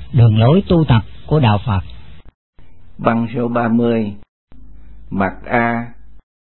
Đường lối tu tập của Đạo Phật. Băng số 30. Mặt A.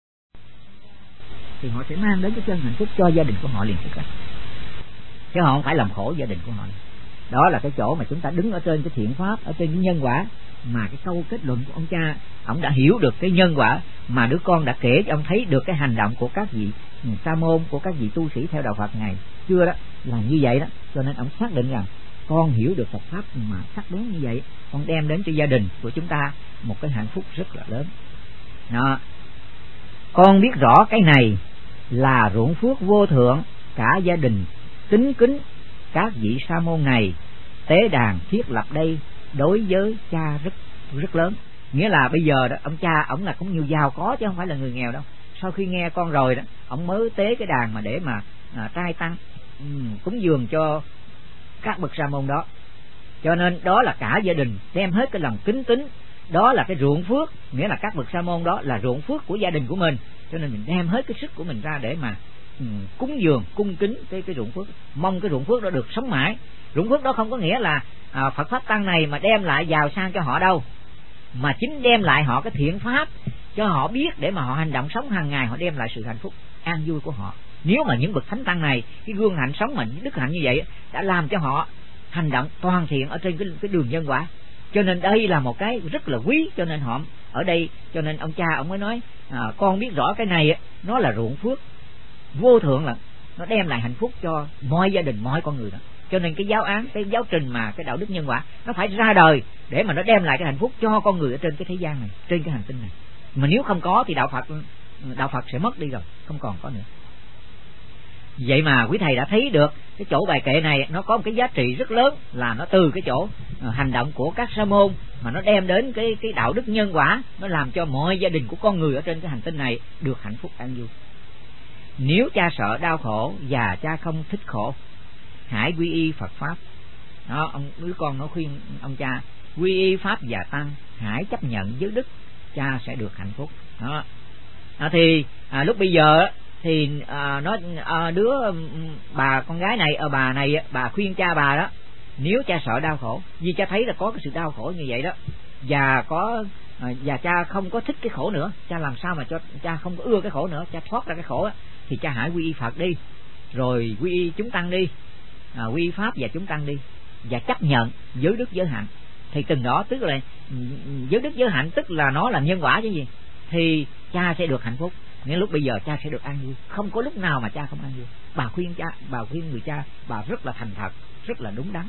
Thì họ sẽ mang đến cái chân hạnh phúc cho gia đình của họ liền tất cả, chứ họ không phải làm khổ gia đình của họ. Đó là cái chỗ mà chúng ta đứng ở trên cái thiện pháp, ở trên cái nhân quả, mà cái câu kết luận của ông cha, ông đã hiểu được cái nhân quả mà đứa con đã kể cho ông thấy được cái hành động của các vị sa môn, của các vị tu sĩ theo đạo Phật ngày xưa đó là như vậy đó, cho nên ông xác định rằng con hiểu được Phật pháp mà sắc bén như vậy, con đem đến cho gia đình của chúng ta một cái hạnh phúc rất là lớn. Đó. Con biết rõ cái này là ruộng phước vô thượng, cả gia đình kính kính các vị sa môn này, tế đàn thiết lập đây đối với cha rất lớn. Nghĩa là bây giờ đó, ông cha ổng là cũng nhiều giàu có chứ không phải là người nghèo đâu. Sau khi nghe con rồi đó, ổng mới tế cái đàn mà để mà trai tăng cúng dường cho các bậc sa môn đó. Cho nên đó là cả gia đình đem hết cái lòng kính tín, đó là cái ruộng phước, nghĩa là các bậc sa môn đó là ruộng phước của gia đình của mình, cho nên mình đem hết cái sức của mình ra để mà cúng dường, cung kính cái ruộng phước, mong cái ruộng phước đó được sống mãi. Ruộng phước đó không có nghĩa là Phật pháp tăng này mà đem lại giàu sang cho họ đâu, mà chính đem lại họ cái thiện pháp cho họ biết để mà họ hành động sống hàng ngày, họ đem lại sự hạnh phúc an vui của họ. Nếu mà những bậc thánh tăng này cái gương hạnh sống mà đức hạnh như vậy đã làm cho họ hành động toàn thiện ở trên cái đường nhân quả, cho nên đây là một cái rất là quý. Cho nên họ ở đây, cho nên ông cha ông mới nói con biết rõ cái này nó là ruộng phước vô thượng, là nó đem lại hạnh phúc cho mọi gia đình, mọi con người đó. Cho nên cái giáo án, cái giáo trình mà cái đạo đức nhân quả nó phải ra đời để mà nó đem lại cái hạnh phúc cho con người ở trên cái thế gian này, trên cái hành tinh này. Mà nếu không có thì đạo Phật sẽ mất đi rồi, không còn có nữa. Vậy mà quý thầy đã thấy được cái chỗ bài kệ này nó có một cái giá trị rất lớn, là nó từ cái chỗ hành động của các sa môn mà nó đem đến cái đạo đức nhân quả, nó làm cho mọi gia đình của con người ở trên cái hành tinh này được hạnh phúc an vui. Nếu cha sợ đau khổ và cha không thích khổ, hãy quy y Phật pháp. Đó, đứa con nó khuyên ông cha quy y pháp và tăng, hãy chấp nhận giới đức, cha sẽ được hạnh phúc. Đó. Thì lúc bây giờ thì đứa bà con gái này, bà này, bà khuyên cha bà đó, nếu cha sợ đau khổ, vì cha thấy là có cái sự đau khổ như vậy đó, và cha không có thích cái khổ nữa, cha làm sao mà cho cha không có ưa cái khổ nữa, cha thoát ra cái khổ đó, thì cha hãy quy y Phật đi, rồi quy y chúng tăng đi, quy y pháp và chúng tăng đi, và chấp nhận giới đức giới hạnh. Thì từng đó tức là giới đức giới hạnh, tức là nó là nhân quả chứ gì, thì cha sẽ được hạnh phúc. Nên lúc bây giờ cha sẽ được an vui, không có lúc nào mà cha không an vui. Bà khuyên người cha, bà rất là thành thật, rất là đúng đắn.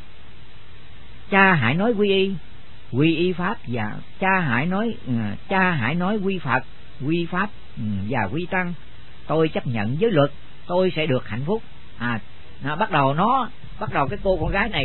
Cha hãy nói quy y pháp, và cha hãy nói quy Phật, quy pháp và quy tăng. Tôi chấp nhận giới luật, tôi sẽ được hạnh phúc. Bắt đầu cái cô con gái này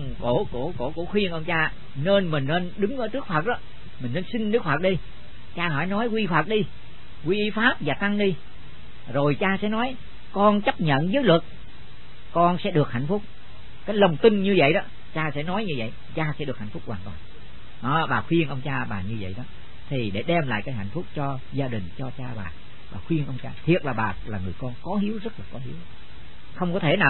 cổ khuyên ông cha mình nên đứng ở trước Phật đó, mình nên xin Đức Phật đi, cha hãy nói quy Phật đi, quy y pháp và tăng đi, rồi cha sẽ nói con chấp nhận giới luật, con sẽ được hạnh phúc. Cái lòng tin như vậy đó, cha sẽ nói như vậy, cha sẽ được hạnh phúc hoàn toàn. Đó, bà khuyên ông cha bà như vậy đó, thì để đem lại cái hạnh phúc cho gia đình, cho cha bà khuyên ông cha. Thiệt là bà là người con có hiếu, rất là có hiếu, không có thể nào.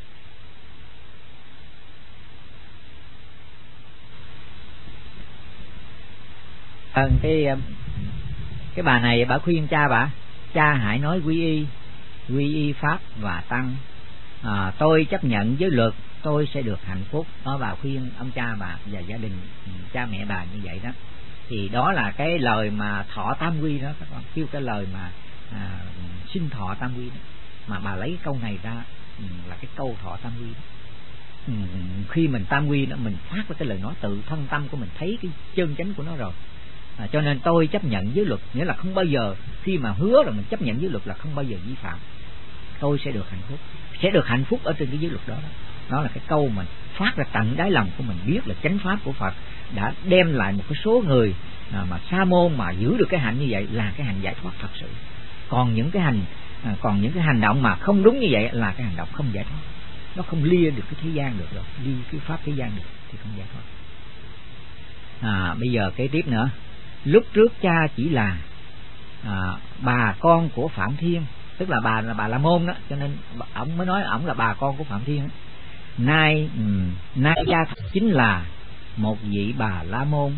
Cái bà này bà khuyên cha cha hãy nói quy y pháp và tăng, tôi chấp nhận giới luật, tôi sẽ được hạnh phúc. Đó, bà khuyên ông cha bà và gia đình cha mẹ bà như vậy đó. Thì đó là cái lời mà thọ tam quy đó các con, kêu cái lời mà xin thọ tam quy đó. Mà bà lấy cái câu này ra là cái câu thọ tam quy đó. Khi mình tam quy đó, mình phát ra cái lời nói tự thân tâm của mình, thấy cái chân chánh của nó rồi. Cho nên tôi chấp nhận giới luật, nghĩa là không bao giờ, khi mà hứa là mình chấp nhận giới luật là không bao giờ vi phạm. Tôi sẽ được hạnh phúc ở trên cái giới luật đó. Đó là cái câu mình phát ra tận đáy lòng của mình, biết là chánh pháp của Phật đã đem lại một cái số người mà sa môn mà giữ được cái hạnh như vậy là cái hạnh giải thoát thật sự. Còn những cái hành động mà không đúng như vậy là cái hành động không giải thoát. Nó không lia được cái thế gian được rồi, lia cái pháp thế gian được thì không giải thoát. Bây giờ kế tiếp nữa. Lúc trước cha chỉ là bà con của Phạm Thiên, tức là bà La Môn đó, cho nên ổng mới nói ổng là bà con của Phạm Thiên đó. Nay cha chính là một vị Bà La Môn,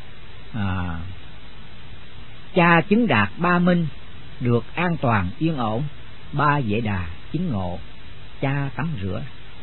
cha chứng đạt ba minh, được an toàn yên ổn, ba Vệ Đà chứng ngộ, cha tắm rửa.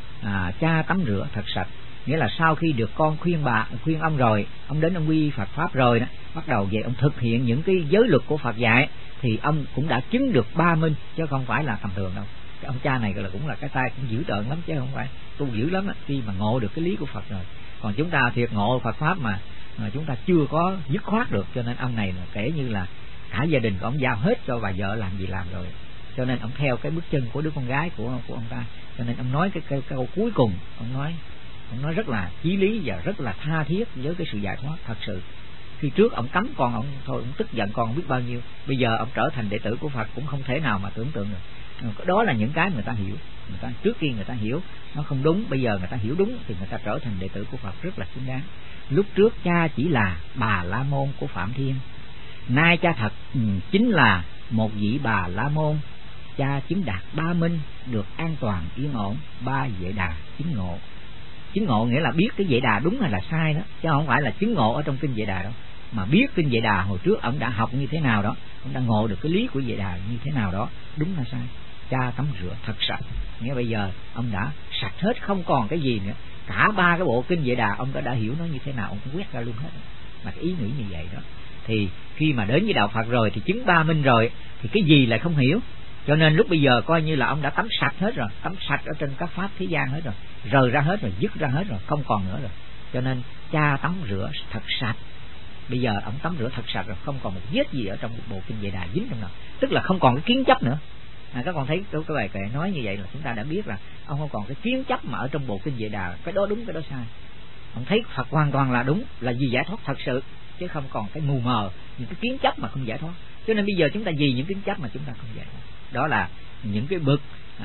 Cha tắm rửa thật sạch, nghĩa là sau khi được con khuyên ông rồi, ông đến ông quy Phật pháp rồi đó, bắt đầu về ông thực hiện những cái giới luật của Phật dạy, thì ông cũng đã chứng được ba minh, chứ không phải là tầm thường đâu. Cái ông cha này cũng là cái tay cũng dữ tợn lắm, chứ không phải tu dữ lắm đó, khi mà ngộ được cái lý của Phật rồi. Còn chúng ta thiệt ngộ Phật pháp mà chúng ta chưa có dứt khoát được, cho nên ông này kể như là cả gia đình của ông giao hết cho bà vợ làm gì làm rồi, cho nên ông theo cái bước chân của đứa con gái của ông ta. Cho nên ông nói cái câu cuối cùng, ông nói rất là chí lý và rất là tha thiết với cái sự giải thoát thật sự. Khi trước ông cấm con ông thôi, ông tức giận con không biết bao nhiêu, bây giờ ông trở thành đệ tử của Phật cũng không thể nào mà tưởng tượng được. Đó là những cái người ta hiểu, trước kia người ta hiểu nó không đúng, bây giờ người ta hiểu đúng thì người ta trở thành đệ tử của Phật rất là xứng đáng. Lúc trước cha chỉ là Bà La Môn của Phạm Thiên, nay cha thật chính là một vị Bà La Môn, cha chứng đạt ba minh, được an toàn yên ổn, ba Vệ Đà chứng ngộ. Chứng ngộ nghĩa là biết cái Vệ Đà đúng hay là sai đó, chứ không phải là chứng ngộ ở trong kinh Vệ Đà đâu, mà biết kinh Vệ Đà hồi trước ông đã học như thế nào đó, ông đã ngộ được cái lý của Vệ Đà như thế nào đó, đúng hay sai. Cha tắm rửa thật sạch, nghĩa bây giờ ông đã sạch hết, không còn cái gì nữa. Cả ba cái bộ kinh Vệ Đà ông đã hiểu nó như thế nào, ông cũng quét ra luôn hết. Mà cái ý nghĩ như vậy đó, thì khi mà đến với đạo Phật rồi thì chứng ba minh rồi thì cái gì lại không hiểu. Cho nên lúc bây giờ coi như là ông đã tắm sạch hết rồi, tắm sạch ở trên các pháp thế gian hết rồi, rời ra hết rồi, dứt ra hết rồi, không còn nữa rồi. Cho nên cha tắm rửa thật sạch. Bây giờ ông tắm rửa thật sạch rồi, không còn một vết gì ở trong bộ kinh Vệ Đà dính trong nào, tức là không còn cái kiến chấp nữa. Các con thấy cái bài kệ nói như vậy là chúng ta đã biết là ông không còn cái kiến chấp mà ở trong bộ kinh Vệ Đà, cái đó đúng cái đó sai. Ông thấy Phật hoàn toàn là đúng, là vì giải thoát thật sự, chứ không còn cái mù mờ những cái kiến chấp mà không giải thoát. Cho nên bây giờ chúng ta vì những kiến chấp mà chúng ta không giải thoát. Đó là những cái bậc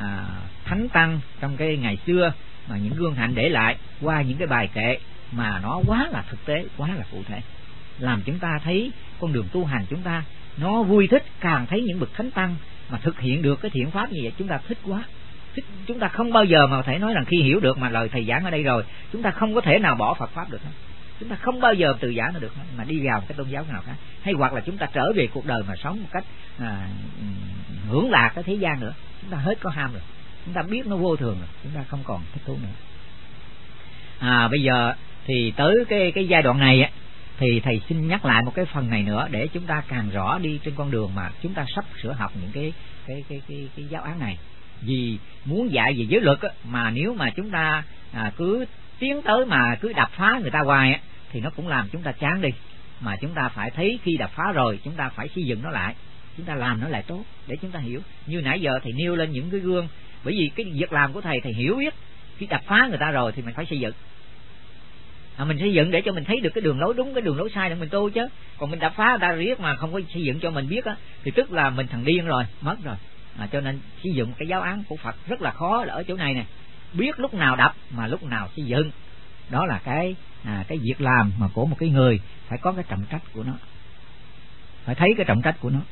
thánh tăng trong cái ngày xưa mà những gương hạnh để lại qua những cái bài kệ mà nó quá là thực tế, quá là cụ thể, làm chúng ta thấy con đường tu hành chúng ta nó vui thích. Càng thấy những bậc thánh tăng mà thực hiện được cái thiện pháp như vậy, chúng ta thích quá. Chúng ta không bao giờ mà thể nói rằng khi hiểu được mà lời thầy giảng ở đây rồi, chúng ta không có thể nào bỏ Phật pháp được hết. Chúng ta không bao giờ từ giảng nó được hết, mà đi vào một cái tôn giáo nào khác, hay hoặc là chúng ta trở về cuộc đời mà sống một cách hưởng lạc cái thế gian nữa. Chúng ta hết có ham rồi, chúng ta biết nó vô thường rồi, chúng ta không còn thích thú nữa. Bây giờ thì tới cái giai đoạn này thì thầy xin nhắc lại một cái phần này nữa để chúng ta càng rõ đi trên con đường mà chúng ta sắp sửa học những cái giáo án này. Vì muốn dạy về giới luật mà nếu mà chúng ta cứ tiến tới mà cứ đập phá người ta hoài thì nó cũng làm chúng ta chán đi. Mà chúng ta phải thấy khi đập phá rồi chúng ta phải xây dựng nó lại, chúng ta làm nó lại tốt để chúng ta hiểu. Như nãy giờ thầy nêu lên những cái gương, bởi vì cái việc làm của thầy hiểu biết khi đập phá người ta rồi thì mình phải xây dựng. Mình xây dựng để cho mình thấy được cái đường lối đúng, cái đường lối sai để mình tu chứ. Còn mình đập phá người ta riết mà không có xây dựng cho mình biết thì tức là mình thằng điên rồi, mất rồi. Cho nên xây dựng cái giáo án của Phật rất là khó là ở chỗ này nè, biết lúc nào đập mà lúc nào xây dựng. Đó là cái việc làm mà của một cái người phải có cái trọng trách của nó, phải thấy cái trọng trách của nó.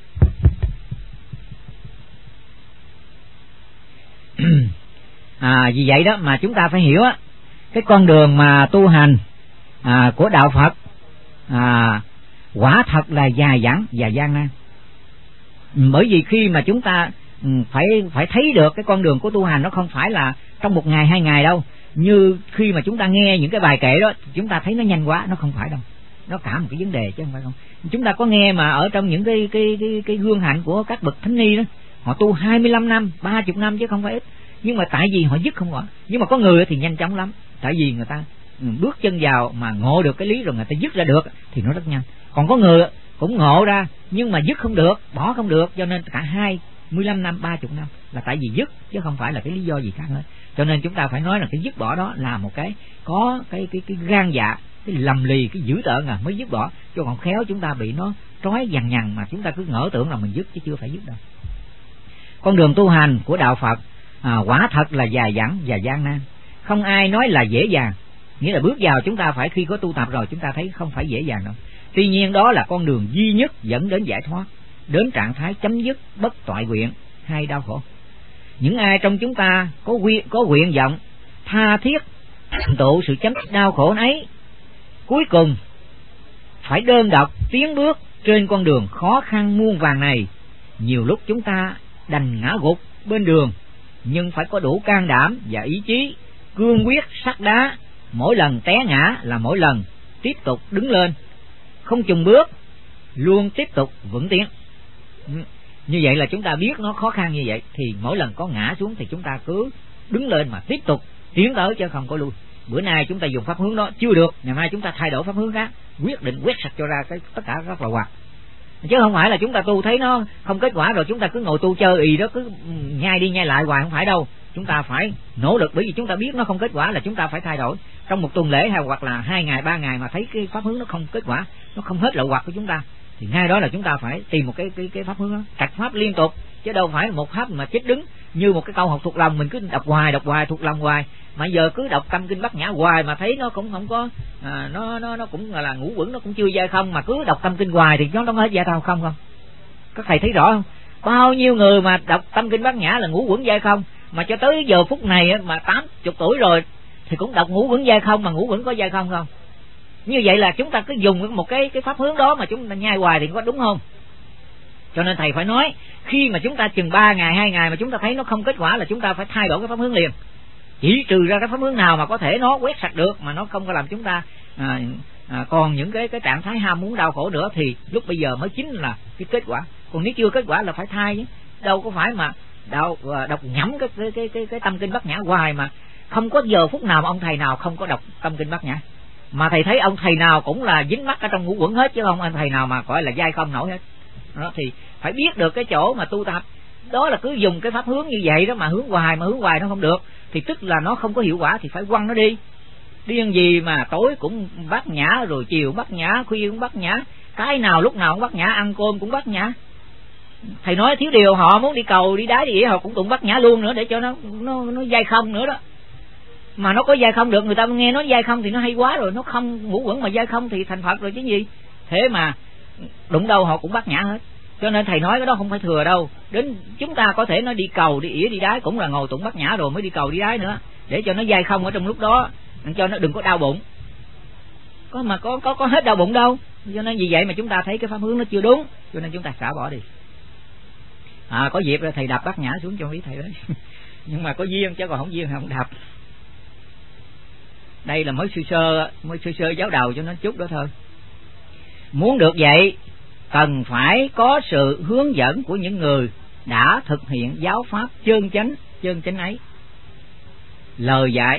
Vì vậy đó mà chúng ta phải hiểu cái con đường mà tu hành của đạo Phật quả thật là dài dẳng và gian nan. Bởi vì khi mà chúng ta phải thấy được cái con đường của tu hành nó không phải là trong một ngày hai ngày đâu. Như khi mà chúng ta nghe những cái bài kệ đó, chúng ta thấy nó nhanh quá, nó không phải đâu. Nó cả một cái vấn đề chứ không phải không. Chúng ta có nghe mà ở trong những cái gương hạnh của các bậc thánh ni đó, họ tu 25 năm, 30 năm chứ không phải ít. Nhưng mà tại vì họ dứt không bỏ. Nhưng mà có người thì nhanh chóng lắm, tại vì người ta bước chân vào mà ngộ được cái lý rồi người ta dứt ra được thì nó rất nhanh. Còn có người cũng ngộ ra nhưng mà dứt không được, bỏ không được, cho nên cả 25 năm, 30 năm là tại vì dứt chứ không phải là cái lý do gì khác hết. Cho nên chúng ta phải nói là cái dứt bỏ đó là một cái có cái gan dạ, cái lầm lì, cái dữ tợn mới dứt bỏ. Chứ còn khéo chúng ta bị nó trói dằn nhằn mà chúng ta cứ ngỡ tưởng là mình dứt chứ chưa phải dứt đâu. Con đường tu hành của đạo Phật quả thật là dài dẳng và gian nan, không ai nói là dễ dàng. Nghĩa là bước vào chúng ta phải khi có tu tập rồi chúng ta thấy không phải dễ dàng đâu. Tuy nhiên đó là con đường duy nhất dẫn đến giải thoát, đến trạng thái chấm dứt bất toại nguyện hay đau khổ. Những ai trong chúng ta có nguyện vọng tha thiết tụ sự chấm dứt đau khổ ấy Cuối cùng phải đơn độc tiến bước trên con đường khó khăn muôn vàn này. Nhiều lúc chúng ta đành ngã gục bên đường, nhưng phải có đủ can đảm và ý chí cương quyết sắt đá. Mỗi lần té ngã là mỗi lần tiếp tục đứng lên, không chùn bước, luôn tiếp tục vững tiến. Như vậy là chúng ta biết nó khó khăn như vậy, thì mỗi lần có ngã xuống thì chúng ta cứ đứng lên mà tiếp tục tiến tới chứ không có lui. Bữa nay chúng ta dùng pháp hướng đó chưa được, ngày mai chúng ta thay đổi pháp hướng khác, quyết định quét sạch cho ra cái tất cả rất là hoạt. Chứ không phải là chúng ta tu thấy nó không kết quả rồi chúng ta cứ ngồi tu chơi ì đó, cứ nhai đi nhai lại hoài, không phải đâu. Chúng ta phải nỗ lực, bởi vì chúng ta biết nó không kết quả là chúng ta phải thay đổi. Trong một tuần lễ hay hoặc là 2 ngày 3 ngày mà thấy cái pháp hướng nó không kết quả, nó không hết lậu hoặc của chúng ta, thì ngay đó là chúng ta phải tìm một cái pháp hướng đó, trạch pháp liên tục, chứ đâu phải một pháp mà chết đứng như một cái câu học thuộc lòng mình cứ đọc hoài thuộc lòng hoài. Mà giờ cứ đọc tâm kinh Bát Nhã hoài mà thấy nó cũng không có nó cũng là ngũ quẩn, nó cũng chưa dai không, mà cứ đọc tâm kinh hoài thì nó hết dai không? Các thầy thấy rõ không? Bao nhiêu người mà đọc tâm kinh Bát Nhã là ngũ quẩn dai không, mà cho tới giờ phút này mà 80 tuổi rồi thì cũng đọc ngũ quẩn dai không, mà ngũ quẩn có dai không? Như vậy là chúng ta cứ dùng một cái pháp hướng đó mà chúng ta nhai hoài thì có đúng không? Cho nên thầy phải nói, khi mà chúng ta chừng 3 ngày 2 ngày mà chúng ta thấy nó không kết quả là chúng ta phải thay đổi cái pháp hướng liền. Chỉ trừ ra cái pháp hướng nào mà có thể nó quét sạch được, mà nó không có làm chúng ta còn những cái trạng thái ham muốn đau khổ nữa, thì lúc bây giờ mới chính là cái kết quả. Còn nếu chưa kết quả là phải thay chứ. Đâu có phải mà đọc nhẩm cái tâm kinh Bát Nhã hoài mà không có giờ phút nào mà ông thầy nào không có đọc tâm kinh Bát Nhã. Mà thầy thấy ông thầy nào cũng là dính mắc ở trong ngũ quẩn hết, chứ không ông thầy nào mà gọi là dai không nổi hết. Đó, thì phải biết được cái chỗ mà tu tập đó là cứ dùng cái pháp hướng như vậy đó mà hướng hoài nó không được, thì tức là nó không có hiệu quả, thì phải quăng nó đi. Điên gì mà tối cũng Bát Nhã, rồi chiều Bát Nhã, khuya cũng Bát Nhã, cái nào lúc nào cũng Bát Nhã, ăn cơm cũng Bát Nhã. Thầy nói thiếu điều họ muốn đi cầu đi đái đi ỉa họ cũng tụng Bát Nhã luôn nữa, để cho nó dai không nữa đó. Mà nó có dai không được, người ta nghe nó dai không thì nó hay quá rồi, nó không ngũ quẩn mà dai không thì thành Phật rồi chứ gì. Thế mà đụng đâu họ cũng Bát Nhã hết. Cho nên thầy nói cái đó không phải thừa đâu. Đến chúng ta có thể nó đi cầu đi ỉa đi đái cũng là ngồi tụng Bát Nhã rồi mới đi cầu đi đái nữa, để cho nó dai không ở trong lúc đó, cho nó đừng có đau bụng. Có hết đau bụng đâu. Cho nên vì vậy mà chúng ta thấy cái pháp hướng nó chưa đúng, cho nên chúng ta xả bỏ đi. Có dịp rồi thầy đạp Bát Nhã xuống cho mấy thầy đấy. Nhưng mà có duyên, chứ còn không duyên thì không đạp. Đây là mới sơ sơ giáo đầu cho nó chút đó thôi. Muốn được vậy cần phải có sự hướng dẫn của những người đã thực hiện giáo pháp chân chánh ấy. Lời dạy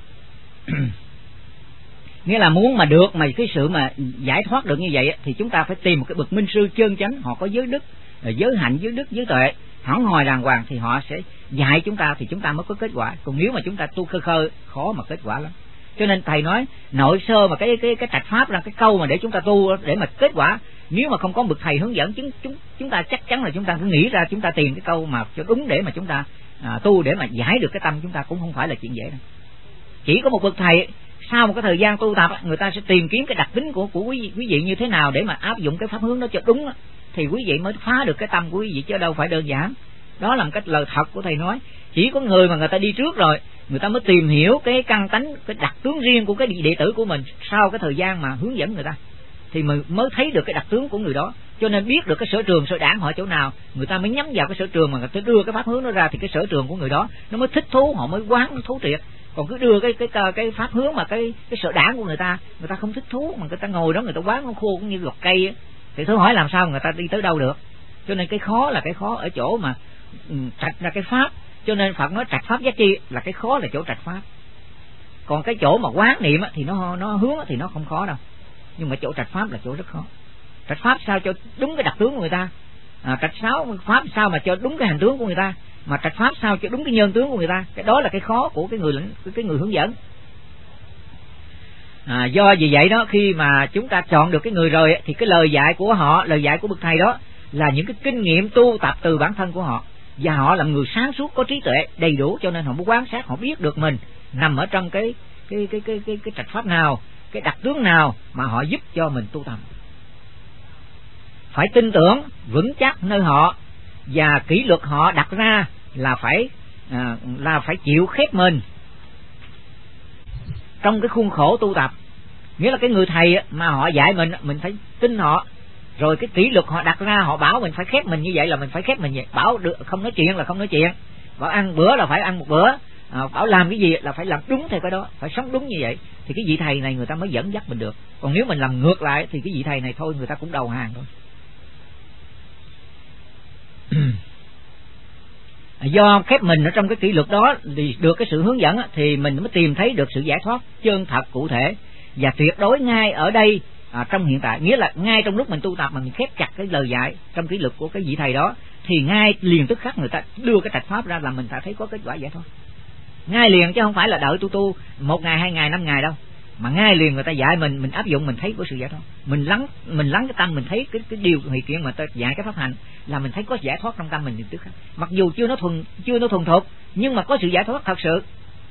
nghĩa là muốn mà được mà cái sự mà giải thoát được như vậy thì chúng ta phải tìm một cái bậc minh sư chân chánh, họ có giới đức, giới hạnh, giới đức, giới tuệ hẳn hòi đàng hoàng, thì họ sẽ dạy chúng ta thì chúng ta mới có kết quả. Còn nếu mà chúng ta tu khơ khó mà kết quả lắm. Cho nên thầy nói nội sơ mà cái trạch pháp là cái câu mà để chúng ta tu để mà kết quả. Nếu mà không có bậc thầy hướng dẫn chúng ta chắc chắn là chúng ta cứ nghĩ ra, chúng ta tìm cái câu mà cho đúng để mà chúng ta tu để mà giải được cái tâm chúng ta cũng không phải là chuyện dễ đâu. Chỉ có một bậc thầy sau một cái thời gian tu tập, người ta sẽ tìm kiếm cái đặc tính của quý vị như thế nào để mà áp dụng cái pháp hướng đó cho đúng đó, thì quý vị mới phá được cái tâm của quý vị, chứ đâu phải đơn giản. Đó là một cách lời thật của thầy nói. Chỉ có người mà người ta đi trước rồi, người ta mới tìm hiểu cái căn tánh, cái đặc tướng riêng của cái đệ tử của mình sau cái thời gian mà hướng dẫn người ta, thì mới thấy được cái đặc tướng của người đó. Cho nên biết được cái sở trường sở đảng họ chỗ nào, người ta mới nhắm vào cái sở trường mà người ta đưa cái pháp hướng nó ra, thì cái sở trường của người đó nó mới thích thú, họ mới quán nó thú triệt. Còn cứ đưa cái pháp hướng mà cái sở đảng của người ta không thích thú, mà người ta ngồi đó người ta quán nó khô cũng như gọt cây ấy, thì thử hỏi làm sao người ta đi tới đâu được. Cho nên cái khó là cái khó ở chỗ mà trạch ra cái pháp. Cho nên Phật nói trạch pháp giác chi là cái khó là chỗ trạch pháp. Còn cái chỗ mà quán niệm thì nó hướng thì nó không khó đâu, nhưng mà chỗ trạch pháp là chỗ rất khó. Trạch pháp sao cho đúng cái đặc tướng của người ta, trạch pháp sao mà cho đúng cái hành tướng của người ta, mà trạch pháp sao cho đúng cái nhân tướng của người ta. Cái đó là cái khó của cái người hướng dẫn. Do vì vậy đó, khi mà chúng ta chọn được cái người rồi thì cái lời dạy của họ, lời dạy của bậc thầy đó là những cái kinh nghiệm tu tập từ bản thân của họ, và họ là người sáng suốt, có trí tuệ đầy đủ, cho nên họ mới quan sát, họ biết được mình nằm ở trong cái trạch pháp nào, cái đặc tướng nào mà họ giúp cho mình tu tập. Phải tin tưởng vững chắc nơi họ, và kỷ luật họ đặt ra là phải chịu khép mình trong cái khuôn khổ tu tập. Nghĩa là cái người thầy mà họ dạy mình phải tin họ, rồi cái kỷ luật họ đặt ra, họ bảo mình phải khép mình như vậy là mình phải khép mình vậy, bảo được không nói chuyện là không nói chuyện, bảo ăn bữa là phải ăn một bữa, bảo làm cái gì là phải làm đúng theo cái đó, phải sống đúng như vậy, thì cái vị thầy này người ta mới dẫn dắt mình được. Còn nếu mình làm ngược lại thì cái vị thầy này thôi người ta cũng đầu hàng thôi. Do khép mình ở trong cái kỷ luật đó thì được cái sự hướng dẫn thì mình mới tìm thấy được sự giải thoát chân thật cụ thể và tuyệt đối ngay ở đây, trong hiện tại. Nghĩa là ngay trong lúc mình tu tập mà mình khép chặt cái lời dạy trong kỷ luật của cái vị thầy đó, thì ngay liền tức khắc người ta đưa cái trạch pháp ra là mình ta thấy có kết quả giải thoát ngay liền, chứ không phải là đợi tu 1 ngày 2 ngày 5 ngày đâu, mà ngay liền người ta dạy mình áp dụng mình thấy có sự giải thoát. Mình lắng cái tâm, mình thấy cái điều kiện mà ta dạy cái pháp hành là mình thấy có giải thoát trong tâm mình liền tức khắc. Mặc dù chưa nó thuần thục nhưng mà có sự giải thoát thật sự.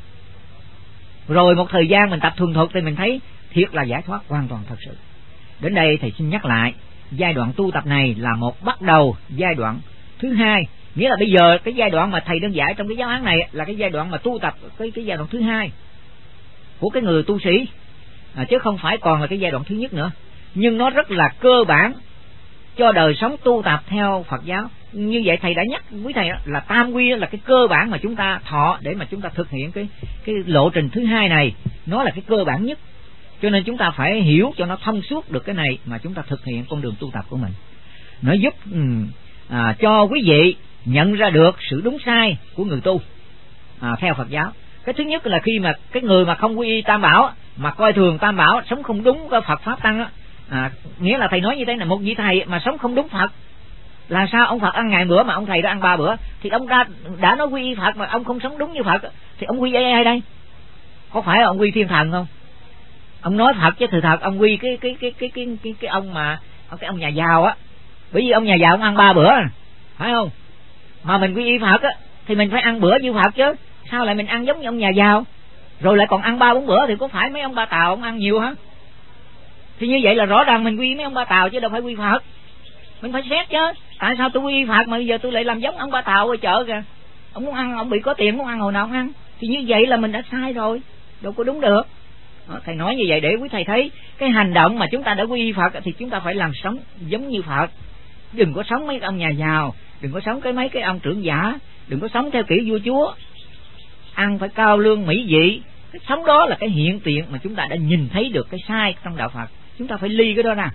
Rồi một thời gian mình tập thuần thục thì mình thấy thiệt là giải thoát hoàn toàn thật sự. Đến đây thầy xin nhắc lại, giai đoạn tu tập này là một bắt đầu giai đoạn thứ hai. Nghĩa là bây giờ cái giai đoạn mà thầy đang dạy trong cái giáo án này là cái giai đoạn mà tu tập, cái giai đoạn thứ hai của cái người tu sĩ, chứ không phải còn là cái giai đoạn thứ nhất nữa. Nhưng nó rất là cơ bản cho đời sống tu tập theo Phật giáo. Như vậy thầy đã nhắc quý thầy là tam quy là cái cơ bản mà chúng ta thọ để mà chúng ta thực hiện cái lộ trình thứ hai này, nó là cái cơ bản nhất. Cho nên chúng ta phải hiểu cho nó thông suốt được cái này mà chúng ta thực hiện con đường tu tập của mình. Nó giúp cho quý vị nhận ra được sự đúng sai của người tu theo Phật giáo. Cái thứ nhất là khi mà cái người mà không quy y Tam Bảo mà coi thường Tam Bảo, sống không đúng cái Phật pháp tăng nghĩa là thầy nói như thế này, một vị thầy mà sống không đúng Phật là sao? Ông Phật ăn ngày bữa mà ông thầy đó ăn 3 bữa, thì ông đã nói quy y Phật mà ông không sống đúng như Phật thì ông quy y ai đây? Có phải ông quy thiên thần không? Ông nói Phật chứ sự thật ông quy cái ông mà cái ông nhà giàu á, bởi vì ông nhà giàu ông ăn 3 bữa phải không? Mà mình quy y Phật thì mình phải ăn bữa như Phật chứ, sao lại mình ăn giống như ông nhà giàu rồi lại còn ăn 3-4 bữa? Thì có phải mấy ông Ba Tàu ông ăn nhiều hả? Thì như vậy là rõ ràng mình quy mấy ông Ba Tàu chứ đâu phải quy Phật. Mình phải xét chứ, tại sao tôi quy Phật mà bây giờ tôi lại làm giống ông Ba Tàu ở chợ kìa, ông muốn ăn, ông bị có tiền muốn ăn hồi nào ông ăn, thì như vậy là mình đã sai rồi, đâu có đúng được. Thầy nói như vậy để quý thầy thấy cái hành động mà chúng ta đã quy y Phật thì chúng ta phải làm sống giống như Phật. Đừng có sống mấy ông nhà giàu, đừng có sống mấy cái ông trưởng giả, đừng có sống theo kiểu vua chúa, ăn phải cao lương mỹ vị. Cái sống đó là cái hiện tượng mà chúng ta đã nhìn thấy được cái sai trong đạo Phật. Chúng ta phải ly cái đó ra.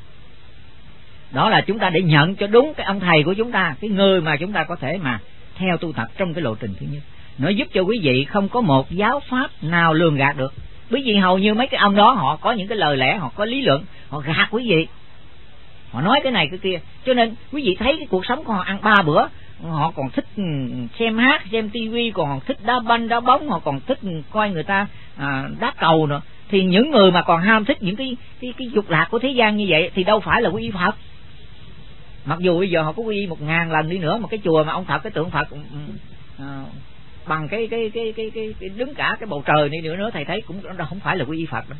Đó là chúng ta để nhận cho đúng cái ông thầy của chúng ta, cái người mà chúng ta có thể mà theo tu tập trong cái lộ trình thứ nhất. Nó giúp cho quý vị không có một giáo pháp nào lường gạt được. Bởi vì hầu như mấy cái ông đó họ có những cái lời lẽ, họ có lý luận, họ gạt quý vị, họ nói cái này cái kia. Cho nên quý vị thấy cái cuộc sống của họ ăn 3 bữa, họ còn thích xem hát, xem tivi, còn thích đá banh, đá bóng, họ còn thích coi người ta đá cầu nữa. Thì những người mà còn ham thích những cái dục lạc của thế gian như vậy thì đâu phải là quy y Phật. Mặc dù bây giờ họ có quy y 1000 lần đi nữa, một cái chùa mà ông Phật, cái tượng Phật bằng cái đứng cả cái bầu trời đi nữa thầy thấy cũng không phải là quy y Phật đâu.